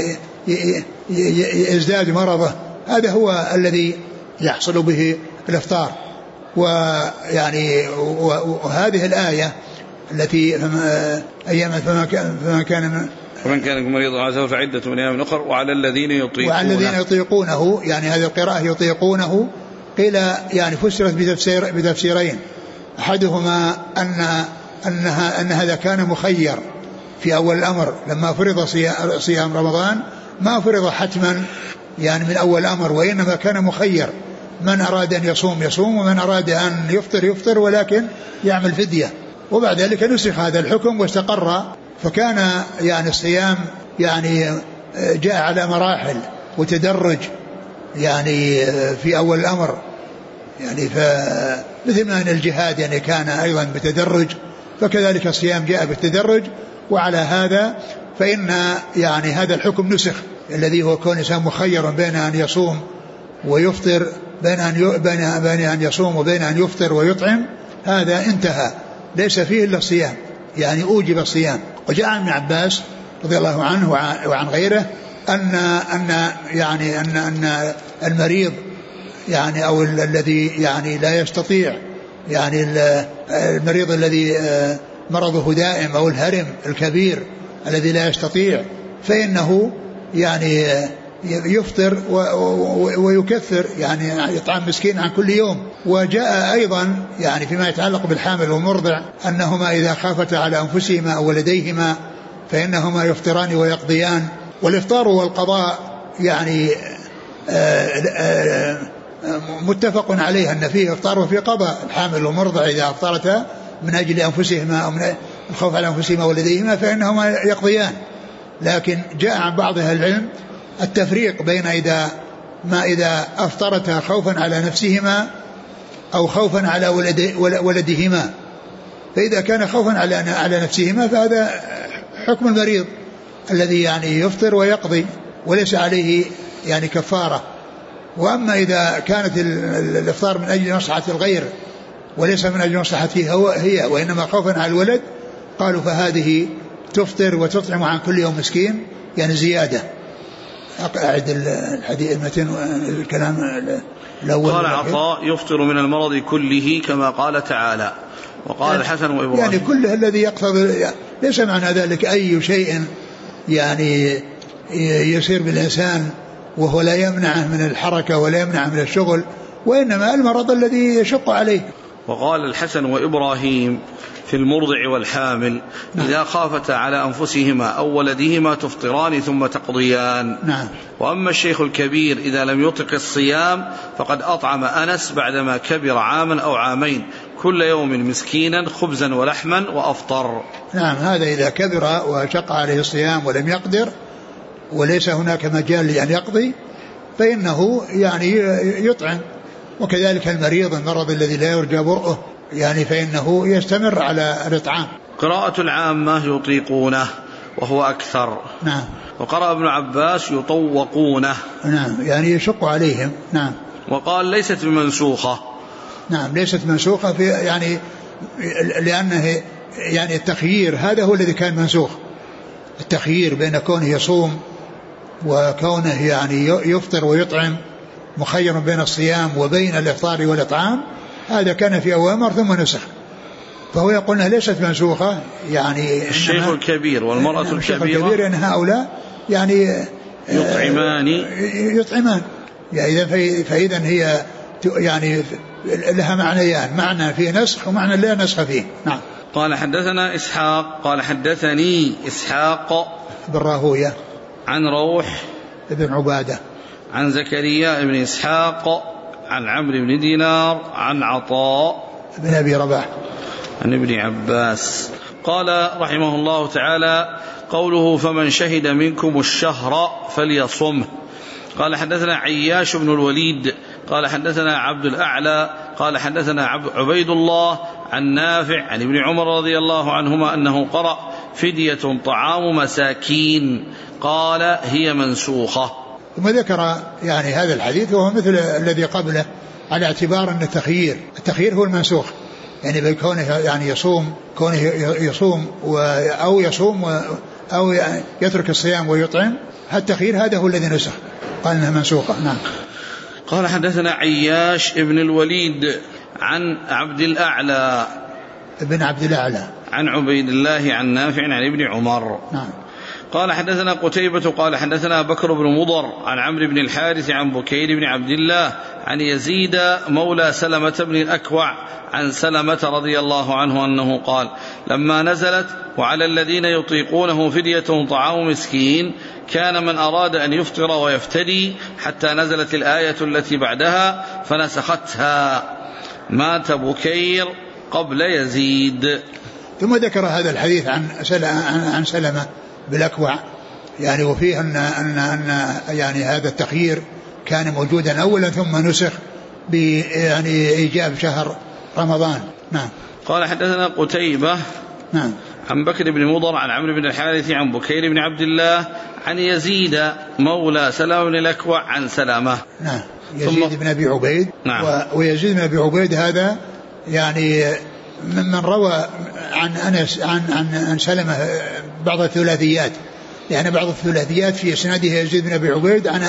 يزداد مرضه. هذا هو الذي يحصل به الإفطار. ويعني وهذه الآية التي أيام فمن كان مريضا على سفر فعدة من أيام أخر وعلى الذين يطيقونه، يعني هذه القراءة يطيقونه قيل يعني فسرت بتفسيرين. أحدهما أن هذا كان مخير في أول الأمر، لما فرض صيام رمضان ما فرض حتما يعني من أول الأمر، وإنما كان مخير، من أراد أن يصوم ومن أراد أن يفطر ولكن يعمل فدية. وبعد ذلك نسخ هذا الحكم واستقر، فكان يعني الصيام يعني جاء على مراحل وتدرج يعني في أول الأمر، يعني مثل ما أن الجهاد يعني كان أيضا بتدرج، فكذلك الصيام جاء بالتدرج. وعلى هذا فإن يعني هذا الحكم نسخ، الذي هو كون إنسان مخير بين أن يصوم ويفطر، بين أن يصوم وبين أن يفطر ويطعم، هذا انتهى، ليس فيه إلا الصيام، يعني أوجب الصيام. وجاء عن ابن عباس رضي الله عنه وعن غيره أن المريض يعني أو الذي يعني لا يستطيع، يعني المريض الذي مرضه دائم أو الهرم الكبير الذي لا يستطيع، فإنه يعني يفطر ويكثر، يعني يطعم مسكين عن كل يوم. وجاء أيضا يعني فيما يتعلق بالحامل والمرضع أنهما إذا خافتا على أنفسهما أو ولديهما فإنهما يفطران ويقضيان. والإفطار والقضاء يعني متفق عليه أن فيه إفطار وفيه قضاء. الحامل والمرضع إذا أفطرتا من أجل أنفسهما أو من الخوف على أنفسهما ولديهما فإنهما يقضيان. لكن جاء عن بعض أهل العلم التفريق بين إذا أفطرتا خوفا على نفسهما أو خوفا على ولدهما. فإذا كان خوفا على نفسهما فهذا حكم المريض الذي يعني يفطر ويقضي وليس عليه يعني كفارة. وأما إذا كانت الإفطار من أجل مصلحة الغير وليس من أجل مصلحته هي وإنما خوفا على الولد، قالوا فهذه تفطر وتطعم عن كل يوم مسكين يعني زيادة. أعد الحديث المتن الكلام الأول. قال عطاء يفطر من المرض كله كما قال تعالى. وقال الحسن وإبراهيم يعني كله الذي يقتضي، ليس معنى ذلك أي شيء يعني يصير بالإنسان وهو لا يمنعه من الحركة ولا يمنعه من الشغل، وإنما المرض الذي يشق عليه. وقال الحسن وإبراهيم في المرضع والحامل إذا خافتا على أنفسهما أو ولدهما تفطران ثم تقضيان. وأما الشيخ الكبير إذا لم يطق الصيام فقد أطعم أنس بعدما كبر عاما أو عامين كل يوم مسكينا خبزا ولحما وأفطر. نعم، هذا إذا كبر وشق عليه الصيام ولم يقدر وليس هناك مجال لأن يقضي فإنه يعني يطعم. وكذلك المرض الذي لا يرجى برؤه يعني فإنه يستمر على الإطعام. قراءة العامة يطيقونه وهو أكثر. وقرأ ابن عباس يطوقونه. يعني يشق عليهم. وقال ليست بمنسوخة. ليست منسوخة في يعني لأنه يعني التخيير هذا هو الذي كان منسوخ. التخيير بين كونه يصوم وكونه يعني يفطر ويطعم، مخير بين الصيام وبين الإفطار والإطعام، هذا كان في أوامر ثم نسخ. فهو يقول أنها ليست منسوخة. يعني الشيخ الكبير والمرأة الكبيرة أن هؤلاء يعني يطعمان يعني فإذا هي يعني لها معنيان، معنى فيه نسخ ومعنى لا نسخ فيه. قال حدثنا إسحاق قال حدثني إسحاق بن راهوية عن روح بن عبادة عن زكريا بن إسحاق عن عمرو بن دينار عن عطاء بن أبي رباح عن ابن عباس قال رحمه الله تعالى: قوله فمن شهد منكم الشهر فليصمه. قال حدثنا عياش بن الوليد قال حدثنا عبد الأعلى قال حدثنا عبيد الله عن نافع عن ابن عمر رضي الله عنهما أنه قرأ فدية طعام مساكين، قال هي منسوخة. ثم ذكر يعني هذا الحديث وهو مثل الذي قبله على اعتبار أن التخيير هو المنسوخ، يعني بكونه يعني يصوم أو يصوم أو يترك الصيام ويطعم، التخيير هذا هو الذي نسخ، قال إنها منسوخة. قال حدثنا عياش ابن الوليد عن عبد الأعلى ابن عبد الأعلى عن عبيد الله عن نافع عن ابن عمر. قال حدثنا قتيبة قال حدثنا بكر بن مضر عن عمرو بن الحارث عن بكير بن عبد الله عن يزيد مولى سلمة بن الأكوع عن سلمة رضي الله عنه أنه قال: لما نزلت وعلى الذين يطيقونه فدية طعام مسكين كان من أراد أن يفطر ويفتدي حتى نزلت الآية التي بعدها فنسختها، مات بكير قبل يزيد. ثم ذكر هذا الحديث عن سلمة بالأكوع، يعني وفيه أن يعني هذا التخيير كان موجودا أولا ثم نسخ يعني إيجاب شهر رمضان. قال حدثنا قتيبة عن بكر بن مضر عن عمرو بن الحارث عن بكير بن عبد الله عن يزيد مولى سلمة بن الأكوع عن سلامة. يزيد بن أبي عبيد. ويزيد بن أبي عبيد هذا يعني من روى عن أنس عن سلمة بعض الثلاثيات، يعني بعض الثلاثيات في إسناده يزيد بن أبي عبيد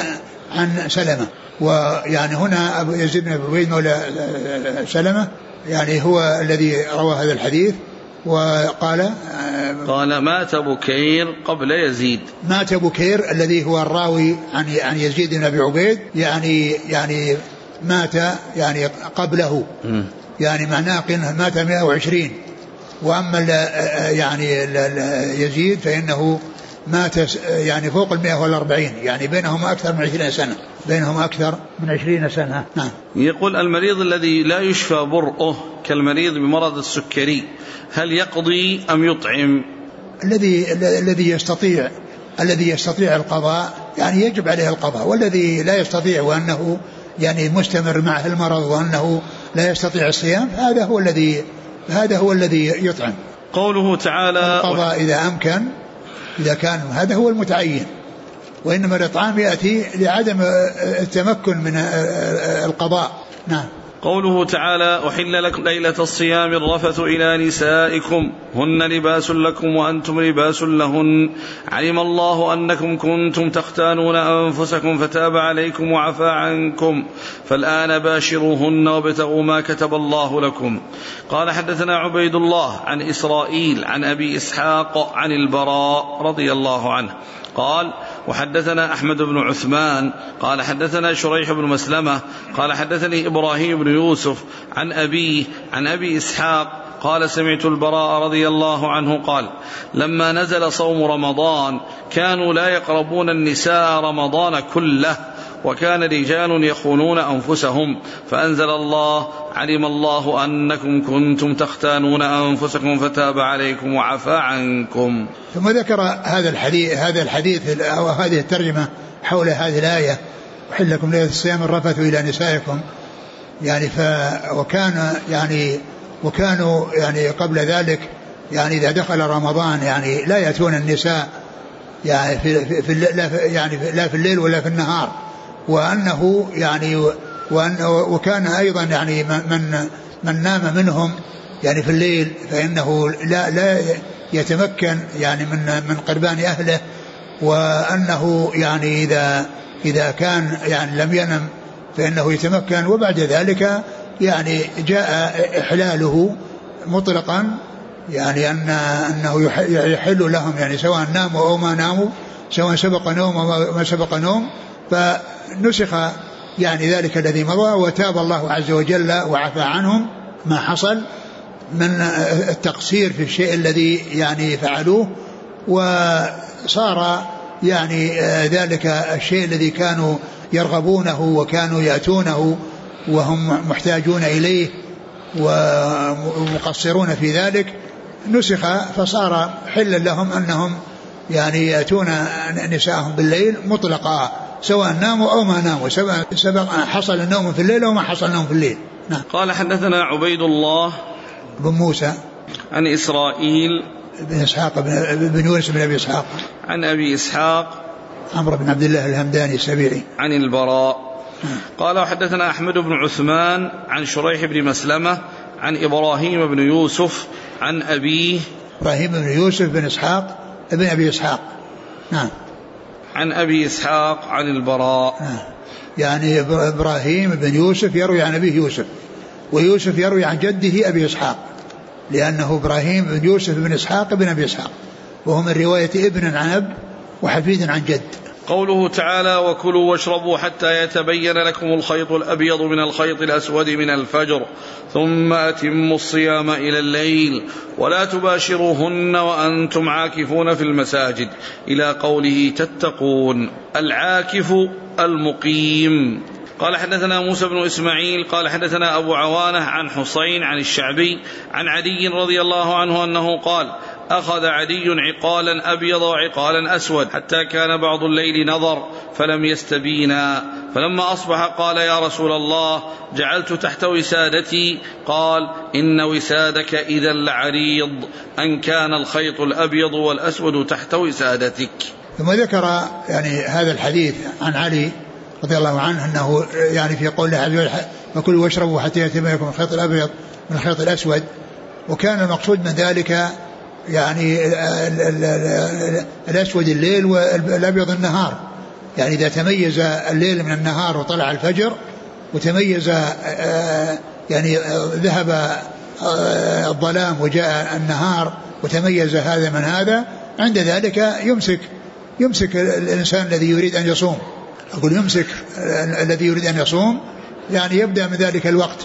عن سلمة. ويعني هنا يزيد بن أبي عبيد مولى سلمة يعني هو الذي روى هذا الحديث. وقال قال مات بكير قبل يزيد. مات بكير الذي هو الراوي عن يزيد بن أبي عبيد يعني مات يعني قبله، يعني معناه مات 120. وأما يعني يزيد فإنه مات يعني فوق 140، يعني بينهما أكثر من 20 سنة، بينهما أكثر من 20 سنة. نعم. يقول المريض الذي لا يشفى برؤه كالمريض بمرض السكري هل يقضي أم يطعم؟ الذي يستطيع القضاء يعني يجب عليه القضاء، والذي لا يستطيع وأنه يعني مستمر معه المرض وأنه لا يستطيع الصيام هذا هو الذي يطعم. قوله تعالى القضاء إذا أمكن إذا كان هذا هو المتعين، وإنما الإطعام يأتي لعدم التمكن من القضاء. نعم. قوله تعالى أحل لكم ليلة الصيام الرفث إلى نسائكم هن لباس لكم وأنتم لباس لهن علم الله أنكم كنتم تختانون أنفسكم فتاب عليكم وعفى عنكم فالآن باشروهن وابتغوا ما كتب الله لكم. قال حدثنا عبيد الله عن إسرائيل عن أبي إسحاق عن البراء رضي الله عنه قال وحدثنا أحمد بن عثمان قال حدثنا شريح بن مسلمة قال حدثني إبراهيم بن يوسف عن أبيه عن أبي إسحاق قال سمعت البراء رضي الله عنه قال لما نزل صوم رمضان كانوا لا يقربون النساء رمضان كله وكان رجال يخونون أنفسهم فأنزل الله علم الله أنكم كنتم تختانون أنفسكم فتاب عليكم وعفى عنكم. ثم ذكر هذا الحديث أو هذه الترجمة حول هذه الآية أحل لكم ليلة الصيام الرفث إلى نسائكم، يعني وكانوا يعني قبل ذلك يعني إذا دخل رمضان يعني لا يأتون النساء يعني لا في الليل ولا في النهار، وكان أيضا يعني من نام منهم يعني في الليل فإنه لا يتمكن يعني من قربان أهله، وأنه يعني إذا كان يعني لم ينم فإنه يتمكن، وبعد ذلك يعني جاء إحلاله مطلقا يعني أنه يحل لهم يعني سواء ناموا أو ما ناموا، سواء سبق نوم أو ما سبق نوم، فنسخ يعني ذلك الذي مضى وتاب الله عز وجل وعفى عنهم ما حصل من التقصير في الشيء الذي يعني فعلوه، وصار يعني ذلك الشيء الذي كانوا يرغبونه وكانوا يأتونه وهم محتاجون إليه ومقصرون في ذلك نسخ، فصار حلا لهم أنهم يعني يأتون نساءهم بالليل مطلقا سواء ناموا أو ما ناموا، سواء حصل النوم في الليل أو ما حصل النوم في الليل. نعم. قال حدثنا عبيد الله بن موسى عن إسرائيل بن إسحاق بن يونس بن أبي إسحاق عن أبي إسحاق عمرو بن عبد الله الهمداني السبيعي عن البراء قال وحدثنا أحمد بن عثمان عن شريح بن مسلمة عن إبراهيم بن يوسف عن أبيه إبراهيم بن يوسف بن إسحاق ابن أبي إسحاق. نعم. عن أبي إسحاق عن البراء. يعني إبراهيم بن يوسف يروي عن أبيه يوسف، ويوسف يروي عن جده أبي إسحاق، لأنه إبراهيم بن يوسف بن إسحاق بن أبي إسحاق، وهو من رواية ابن عن أب وحفيد عن جد. قوله تعالى وكلوا واشربوا حتى يتبين لكم الخيط الأبيض من الخيط الأسود من الفجر ثم أتموا الصيام إلى الليل ولا تباشروهن وأنتم عاكفون في المساجد إلى قوله تتقون. العاكف المقيم. قال حدثنا موسى بن إسماعيل قال حدثنا أبو عوانة عن حسين عن الشعبي عن عدي رضي الله عنه أنه قال أخذ عدي عقالا أبيض وعقالا أسود حتى كان بعض الليل نظر فلم يستبينا، فلما أصبح قال يا رسول الله جعلت تحت وسادتي، قال إن وسادك إذا لعريض أن كان الخيط الأبيض والأسود تحت وسادتك. ثم ذكر يعني هذا الحديث عن علي رضي الله عنه أنه يعني في قوله عز وجل وكلوا واشربوا حتى يتبين لكم الخيط الأبيض من الخيط الأسود، وكان المقصود من ذلك يعني الأسود الليل والأبيض النهار، يعني إذا تميز الليل من النهار وطلع الفجر وتميز يعني ذهب الظلام وجاء النهار وتميز هذا من هذا، عند ذلك يمسك الإنسان الذي يريد أن يصوم. أقول يمسك الذي يريد أن يصوم، يعني يبدأ من ذلك الوقت.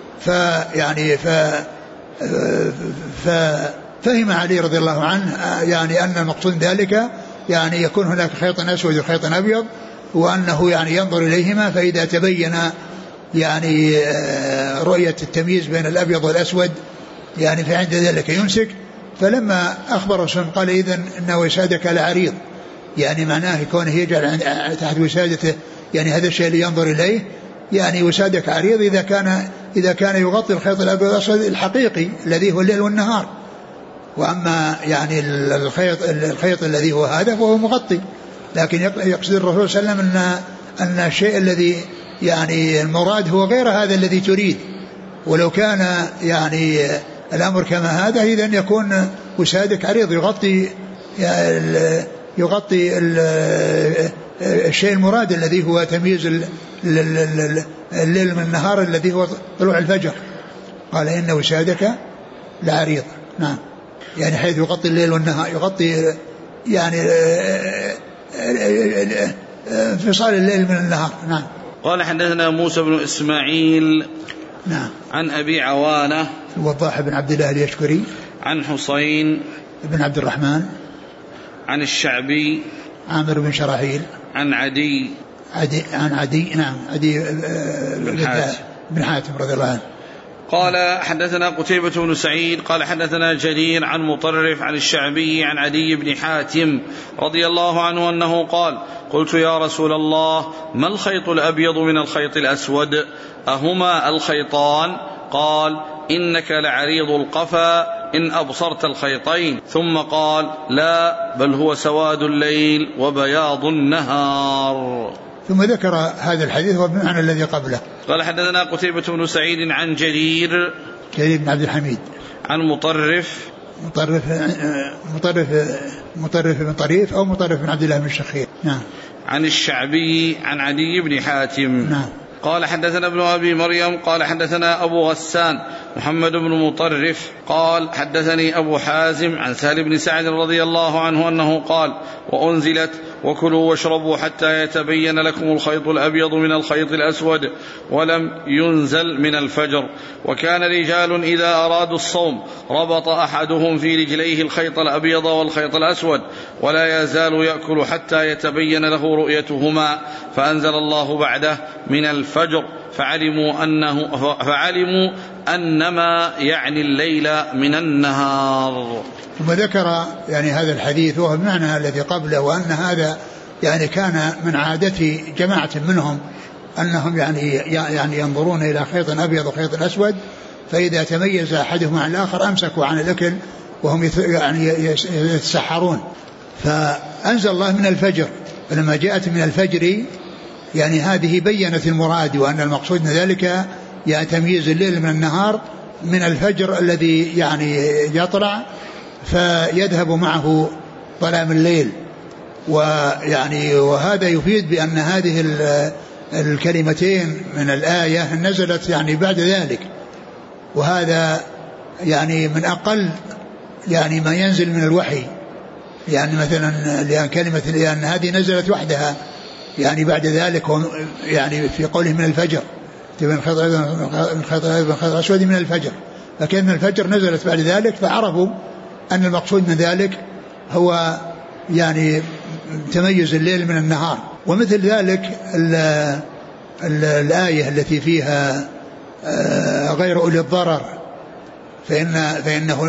ففهم علي رضي الله عنه يعني أن المقصود ذلك يعني يكون هناك خيط أسود وخيط أبيض، وأنه يعني ينظر إليهما، فإذا تبين يعني رؤية التمييز بين الأبيض والأسود يعني فعند ذلك يمسك. فلما أخبر رسول قال إذن إن وسادك لعريض، يعني معناه كونه يجعل تحت وسادته يعني هذا الشيء اللي ينظر إليه، يعني وسادك عريض إذا كان يغطي الخيط الأبيض والأسود الحقيقي الذي هو الليل والنهار. وأما يعني الخيط الذي هو هذا فهو مغطي. لكن يقصد الرسول صلى الله عليه وسلم أن الشيء الذي يعني المراد هو غير هذا الذي تريد. ولو كان يعني الأمر كما هذا إذن يكون وسادك عريض يغطي الشيء المراد الذي هو تمييز الليل من النهار الذي هو طلوع الفجر. قال إن وسادك لعريض. نعم، يعني حيث يغطي الليل والنهار، يغطي يعني انفصال الليل من النهار. نعم. قال حدثنا موسى بن إسماعيل نعم عن أبي عوانة الوضاح بن عبد الله اليشكري عن حسين بن عبد الرحمن عن الشعبي عامر بن شراحيل عن عدي نعم عدي بن حاتم رضي الله عنه. قال حدثنا قتيبة بن سعيد قال حدثنا جرير عن مطرف عن الشعبي عن عدي بن حاتم رضي الله عنه أنه قال قلت يا رسول الله ما الخيط الأبيض من الخيط الأسود أهما الخيطان؟ قال إنك لعريض القفا إن أبصرت الخيطين. ثم قال لا بل هو سواد الليل وبياض النهار. ثم ذكر هذا الحديث وبمعنى الذي قبله. قال حدثنا قتيبة بن سعيد عن جرير بن عبد الحميد عن مطرف بن طريف أو مطرف بن عبد الله بن الشخير. نعم. عن الشعبي عن عدي بن حاتم. نعم. قال حدثنا ابن أبي مريم قال حدثنا أبو غسان محمد بن مطرف قال حدثني أبو حازم عن سهل بن سعد رضي الله عنه أنه قال وأنزلت وكلوا واشربوا حتى يتبين لكم الخيط الأبيض من الخيط الأسود ولم ينزل من الفجر. وكان رجال إذا أرادوا الصوم ربط أحدهم في رجليه الخيط الأبيض والخيط الأسود ولا يزال يأكل حتى يتبين له رؤيتهما. فأنزل الله بعده من الفجر فعلموا أنما يعني الليل من النهار. ثم ذكر يعني هذا الحديث وهو بمعنى الذي قبله، وأن هذا يعني كان من عادة جماعة منهم أنهم يعني ينظرون إلى خيط أبيض وخيط أسود، فإذا تميز أحدهما عن الآخر أمسكوا عن الأكل وهم يعني يتسحرون. فأنزل الله من الفجر، فلما جاءت من الفجر يعني هذه بيّنت المراد، وأن المقصود من ذلك يعني تمييز الليل من النهار من الفجر الذي يعني يطلع فيذهب معه ظلام الليل. ويعني وهذا يفيد بأن هذه الكلمتين من الآية نزلت يعني بعد ذلك، وهذا يعني من أقل يعني ما ينزل من الوحي. يعني مثلا لأن هذه نزلت وحدها يعني بعد ذلك يعني في قوله من الفجر تبين الخيط الأسود من الفجر، لكن من الفجر نزلت بعد ذلك، فعرفوا أن المقصود من ذلك هو يعني تميز الليل من النهار. ومثل ذلك الآية التي فيها غير أولي الضرر فإنه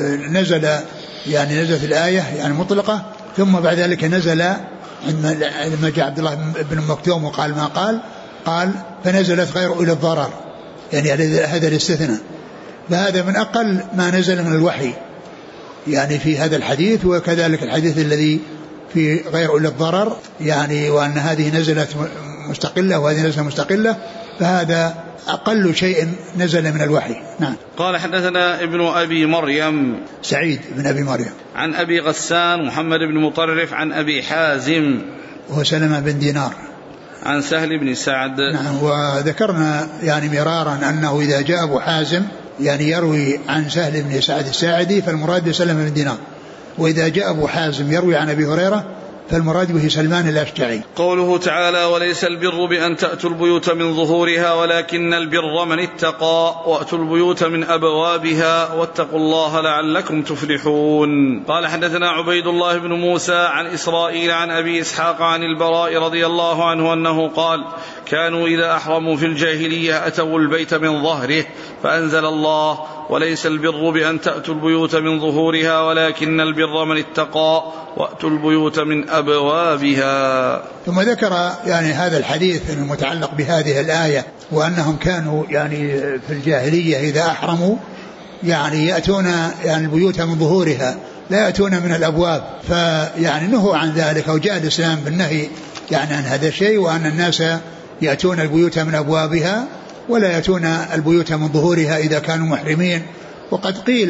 نزلت الآية يعني مطلقة، ثم بعد ذلك نزل لما جاء عبد الله بن مكتوم وقال ما قال فنزلت غير أولي الضرر، يعني هذا الاستثناء. فهذا من أقل ما نزل من الوحي يعني في هذا الحديث، وكذلك الحديث الذي في غير أولي الضرر يعني وأن هذه نزلت مستقلة وهذه نزلت مستقلة، فهذا أقل شيء نزل من الوحي. نعم. قال حدثنا ابن أبي مريم سعيد بن أبي مريم عن أبي غسان محمد بن مطرف عن أبي حازم وهو سلمة بن دينار. عن سهل بن سعد. نعم. وذكرنا يعني مرارا أنه إذا جاء أبو حازم يعني يروي عن سهل بن سعد الساعدي فالمراد بسلمة بن دينار، وإذا جاء أبو حازم يروي عن أبي هريرة فالمراد به سلمان الأشجعي. قوله تعالى: وليس البر بأن تأتوا البيوت من ظهورها ولكن البر من اتقى وأتوا البيوت من أبوابها واتقوا الله لعلكم تفلحون. قال حدثنا عبيد الله بن موسى عن إسرائيل عن أبي إسحاق عن البراء رضي الله عنه أنه قال: كانوا إذا أحرموا في الجاهلية أتوا البيت من ظهره فأنزل الله: وليس البر بأن تأتوا البيوت من ظهورها ولكن البر من اتقى وأتوا البيوت من أبوابها. ثم ذكر يعني هذا الحديث المتعلق بهذه الآية، وأنهم كانوا يعني في الجاهلية إذا أحرموا يعني يأتون يعني البيوت من ظهورها لا يأتون من الأبواب، فيعني نهوا عن ذلك وجاء الإسلام بالنهي يعني عن هذا الشيء، وأن الناس يأتون البيوت من أبوابها ولا يأتون البيوت من ظهورها إذا كانوا محرمين. وقد قيل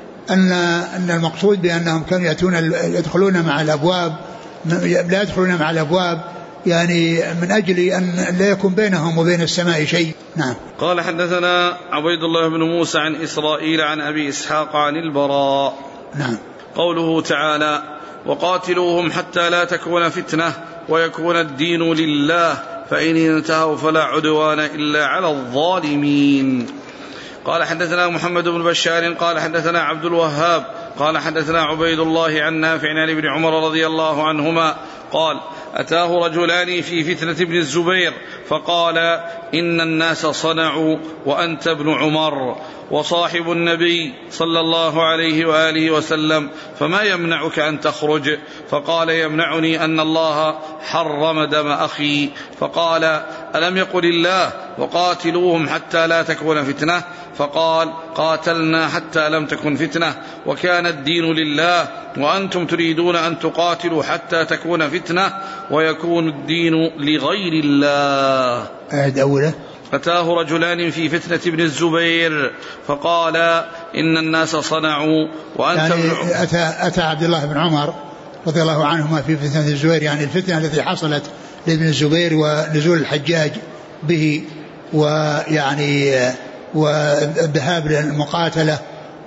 أن المقصود بأنهم كانوا يدخلون مع الأبواب، لا يدخلون مع الأبواب يعني من أجل أن لا يكون بينهم وبين السماء شيء. نعم. قال حدثنا عبيد الله بن موسى عن إسرائيل عن أبي إسحاق عن البراء. نعم. قوله تعالى: وقاتلوهم حتى لا تكون فتنة ويكون الدين لله فإن انتهوا فلا عدوان إلا على الظالمين. قال حدثنا محمد بن بشار قال حدثنا عبد الوهاب قال حدثنا عبيد الله عن نافع عن ابن عمر رضي الله عنهما قال: أتاه رجلان في فتنة ابن الزبير فقال: إن الناس صنعوا وأنت ابن عمر وصاحب النبي صلى الله عليه وآله وسلم، فما يمنعك أن تخرج؟ فقال: يمنعني أن الله حرم دم أخي. فقال: ألم يقل الله: وقاتلوهم حتى لا تكون فتنة؟ فقال: قاتلنا حتى لم تكن فتنة وكان الدين لله، وأنتم تريدون أن تقاتلوا حتى تكون فتنة ويكون الدين لغير الله. أوله: أتاه رجلان في فتنة ابن الزبير فقال: إن الناس صنعوا وأنت يعني أتى عبد الله بن عمر رضي الله عنهما في فتنة الزبير، يعني الفتنة التي حصلت لابن الزبير ونزول الحجاج به ويعني والذهاب للمقاتلة.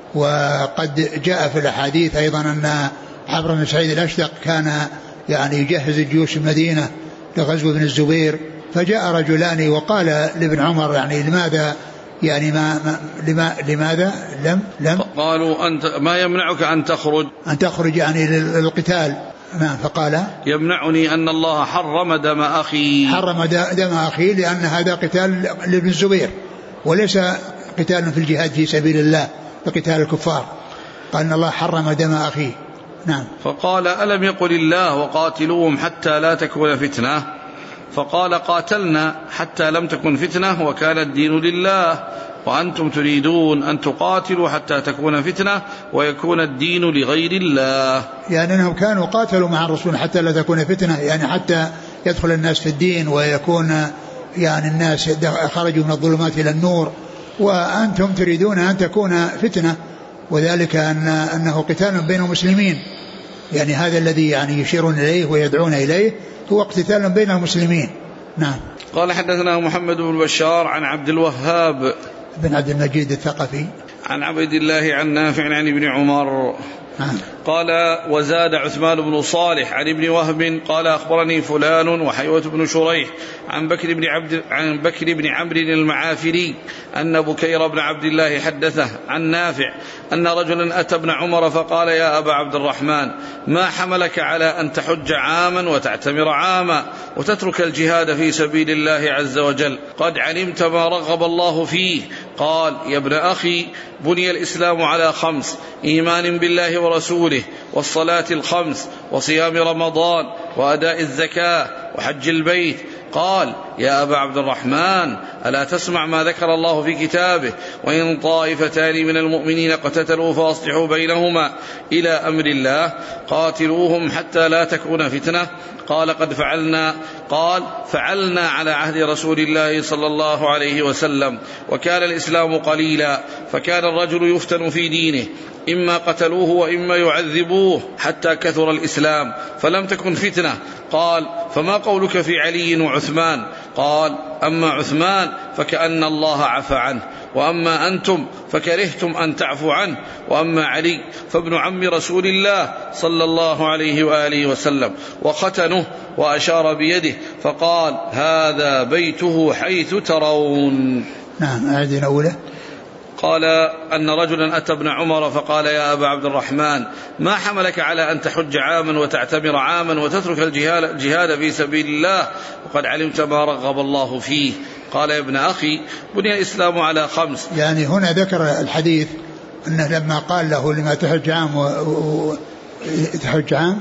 وقد جاء في الأحاديث أيضا أن عمرو بن سعيد الأشدق كان يعني يجهز الجيوش المدينة لغزو ابن الزبير، فجاء رجلان وقال لابن عمر يعني لماذا يعني لماذا لم قالوا: أنت ما يمنعك أن تخرج يعني للقتال؟ فقال: يمنعني أن الله حرم دم أخي لأن هذا قتال لابن الزبير وليس قتال في الجهاد في سبيل الله بقتال الكفار، قال إن الله حرم دم أخي. نعم. فقال: ألم يقل الله: وقاتلوهم حتى لا تكون فتنة؟ فقال: قاتلنا حتى لم تكن فتنة وكان الدين لله، وأنتم تريدون أن تقاتلوا حتى تكون فتنة ويكون الدين لغير الله. يعني أنهم كانوا قاتلوا مع الرسول حتى لا تكون فتنة، يعني حتى يدخل الناس في الدين ويكون يعني الناس خرجوا من الظلمات إلى النور، وأنتم تريدون أن تكون فتنة، وذلك أنه قتال بين المسلمين. يعني هذا الذي يعني يشيرون إليه ويدعون إليه هو اقتتال بين المسلمين. نعم. قال حدثنا محمد بن بشار عن عبد الوهاب بن عبد المجيد الثقفي عن عبيد الله عن نافع عن ابن عمر. قال: وزاد عثمان بن صالح عن ابن وهب قال: أخبرني فلان وحيوة بن شريح عن بكر بن عمرو المعافري أن بكير بن عبد الله حدثه عن نافع أن رجلا أتى ابن عمر فقال: يا أبا عبد الرحمن، ما حملك على أن تحج عاما وتعتمر عاما وتترك الجهاد في سبيل الله عز وجل؟ قد علمت ما رغب الله فيه. قال: يا ابن أخي، بني الإسلام على 5: إيمان بالله ورسوله، والصلاة 5، وصيام رمضان، وأداء الزكاة، وحج البيت. قال: يا أبا عبد الرحمن، ألا تسمع ما ذكر الله في كتابه: وإن طائفتان من المؤمنين اقتتلوا فأصلحوا بينهما إلى أمر الله، قاتلوهم حتى لا تكون فتنة. قال: قد فعلنا. قال: فعلنا على عهد رسول الله صلى الله عليه وسلم، وكان الإسلام قليلا، فكان الرجل يفتن في دينه، إما قتلوه وإما يعذبوه، حتى كثر الإسلام الإسلام فلم تكن فتنة. قال: فما قولك في علي وعثمان؟ قال: أما عثمان فكأن الله عفى عنه، وأما أنتم فكرهتم أن تعفوا عنه، وأما علي فابن عم رسول الله صلى الله عليه وآله وسلم، وختنه وأشار بيده فقال: هذا بيته حيث ترون. نعم. أعدنا أوله. قال: أن رجلا أتى ابن عمر فقال: يا أبا عبد الرحمن، ما حملك على أن تحج عاما وتعتمر عاما وتترك الجهاد في سبيل الله وقد علمت ما رغب الله فيه؟ قال: يا ابن أخي، بني الإسلام على 5. يعني هنا ذكر الحديث أنه لما قال له: لما تحج عام تحج عام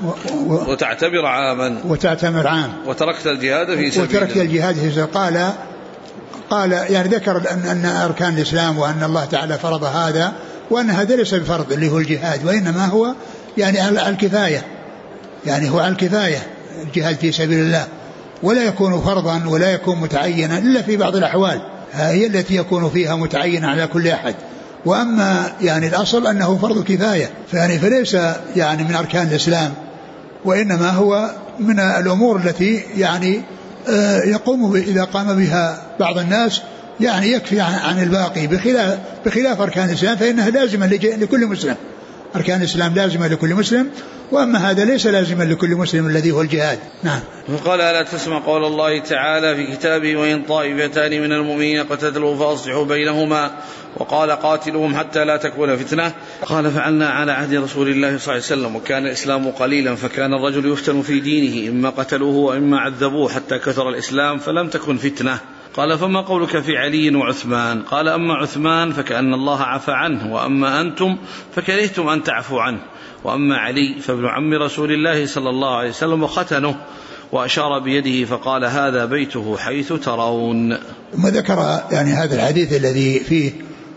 وتعتمر عام وتركت الجهاد في سبيل وتركت الجهاد في سبيل الله. قال يعني ذكر أن أركان الإسلام وأن الله تعالى فرض هذا، وأن هذا ليس بفرض اللي هو الجهاد، وإنما هو يعني على الكفاية، يعني هو على الكفاية الجهاد في سبيل الله، ولا يكون فرضا ولا يكون متعينا إلا في بعض الأحوال هي التي يكون فيها متعينا على كل أحد. وأما يعني الأصل أنه فرض كفاية، فليس يعني من أركان الإسلام، وإنما هو من الأمور التي يعني يقوم إذا قام بها بعض الناس يعني يكفي عن الباقي، بخلاف أركان الإسلام فإنها لازمة لكل مسلم. أركان الإسلام لازمة لكل مسلم، وأما هذا ليس لازما لكل مسلم الذي هو الجهاد. نعم. فقال: ألا تسمع قول الله تعالى في كتابه: وإن طائفتان من المؤمنين اقتتلوا فأصلحوا بينهما، وقال: قاتلوهم حتى لا تكون فتنة. قال: فعلنا على عهد رسول الله صلى الله عليه وسلم، وكان الإسلام قليلا، فكان الرجل يفتن في دينه، إما قتلوه وإما عذبوه حتى كثر الإسلام فلم تكن فتنة. قال: فما قولك في علي وعثمان؟ قال: أما عثمان فكأن الله عفى عنه، وأما أنتم فكرهتم أن تعفوا عنه، وأما علي فابن عم رسول الله صلى الله عليه وسلم، وختنه وأشار بيده فقال: هذا بيته حيث ترون. ثم ذكر يعني هذا الحديث الذي فيه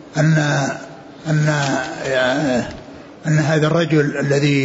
أن هذا الرجل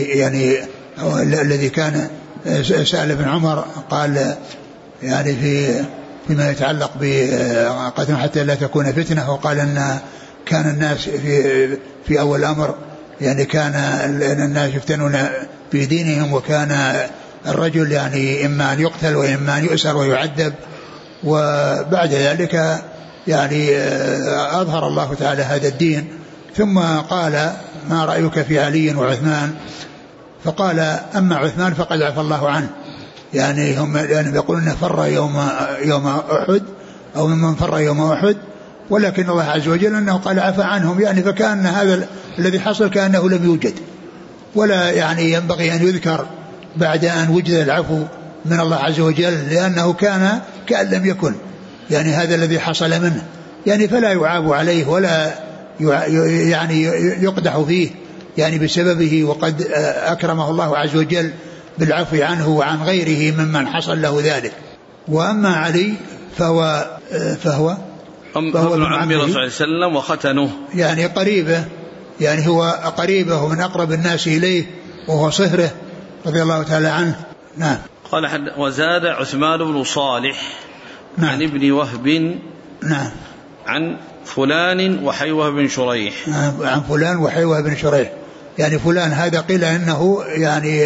الذي كان سأل ابن عمر، قال يعني فيما يتعلق بقتل حتى لا تكون فتنة، وقال أن كان الناس في أول الأمر يعني كان الناس يفتنون في دينهم، وكان الرجل يعني إما أن يقتل وإما أن يؤسر ويعذب، وبعد ذلك يعني أظهر الله تعالى هذا الدين. ثم قال: ما رأيك في علي وعثمان؟ فقال: أما عثمان فقد عفى الله عنه. يعني هم يعني يقولون فر يوم أحد أو ممن فر يوم أحد، ولكن الله عز وجل أنه قال عفى عنهم، يعني فكأن هذا الذي حصل كأنه لم يوجد، ولا يعني ينبغي أن يذكر بعد أن وجد العفو من الله عز وجل، لأنه كان كأن لم يكن، يعني هذا الذي حصل منه، يعني فلا يعاب عليه ولا يعني يقدح فيه يعني بسببه، وقد أكرمه الله عز وجل بالعفو عنه وعن غيره ممن حصل له ذلك. وأما علي فهو ابن عم رسول الله صلى الله عليه وسلم وختنه، يعني قريبه، يعني هو قريبه ومن أقرب الناس إليه، وهو صهره رضي الله تعالى عنه. نعم. قال: وزاد عثمان بن صالح. نعم. عن ابن وهب. نعم. عن فلان وحيوة بن شريح. عن فلان وحيوة بن شريح، يعني فلان هذا قيل إنه يعني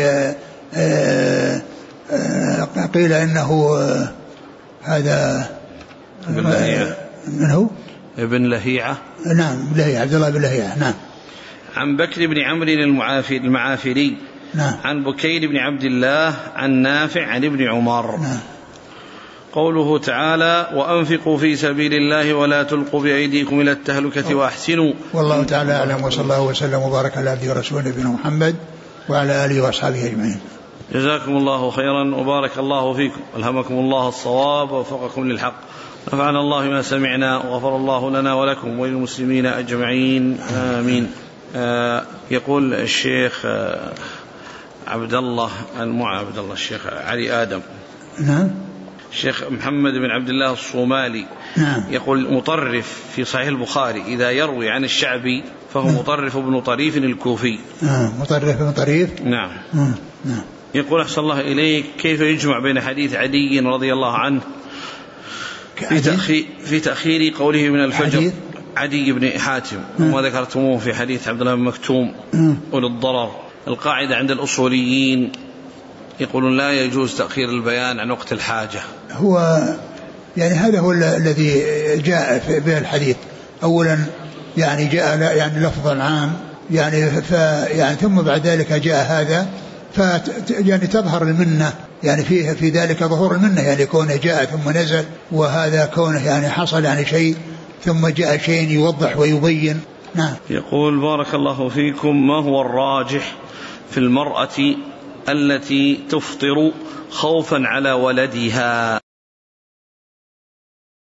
قيل إنه هذا من هو ابن لهيعة. نعم، لهيعة، عبد الله بن لهيعة. نعم. عن بكر بن عمرو المعافري. نعم. عن بكير بن عبد الله عن نافع عن ابن عمر. نعم. قوله تعالى: وأنفقوا في سبيل الله ولا تلقوا بأيديكم إلى التهلكة وأحسنوا. والله تعالى أعلم، وصلى الله وسلم وبارك على عبده ورسوله نبينا محمد وعلى آله وأصحابه أجمعين. جزاكم الله خيرا وبارك الله فيكم، ألهمكم الله الصواب ووفقكم للحق، نفعنا الله ما سمعنا وغفر الله لنا ولكم وللمسلمين أجمعين، آمين. يقول الشيخ عبد الله الشيخ علي آدم. نعم. الشيخ محمد بن عبد الله الصومالي. نعم. يقول: مطرف في صحيح البخاري إذا يروي عن الشعبي فهو مطرف بن طريف الكوفي. مطرف بن طريف. نعم. نعم. يقول: أحسن الله إليك، كيف يجمع بين حديث عدي رضي الله عنه في تأخير قوله من الفجر عدي بن حاتم وما ذكرتموه في حديث عبد الله بن مكتوم أولي الضرر؟ القاعدة عند الأصوليين يقولون لا يجوز تأخير البيان عن وقت الحاجة. هو يعني هذا هو الذي جاء به الحديث. أولا يعني جاء يعني لفظا عام يعني يعني ثم بعد ذلك جاء هذا يعني تظهر المنة يعني فيه في ذلك ظهور المنة يعني كونه جاء ثم نزل وهذا كونه يعني حصل يعني شيء ثم جاء شيء يوضح ويبين. نعم. يقول بارك الله فيكم ما هو الراجح في المرأة التي تفطر خوفا على ولدها؟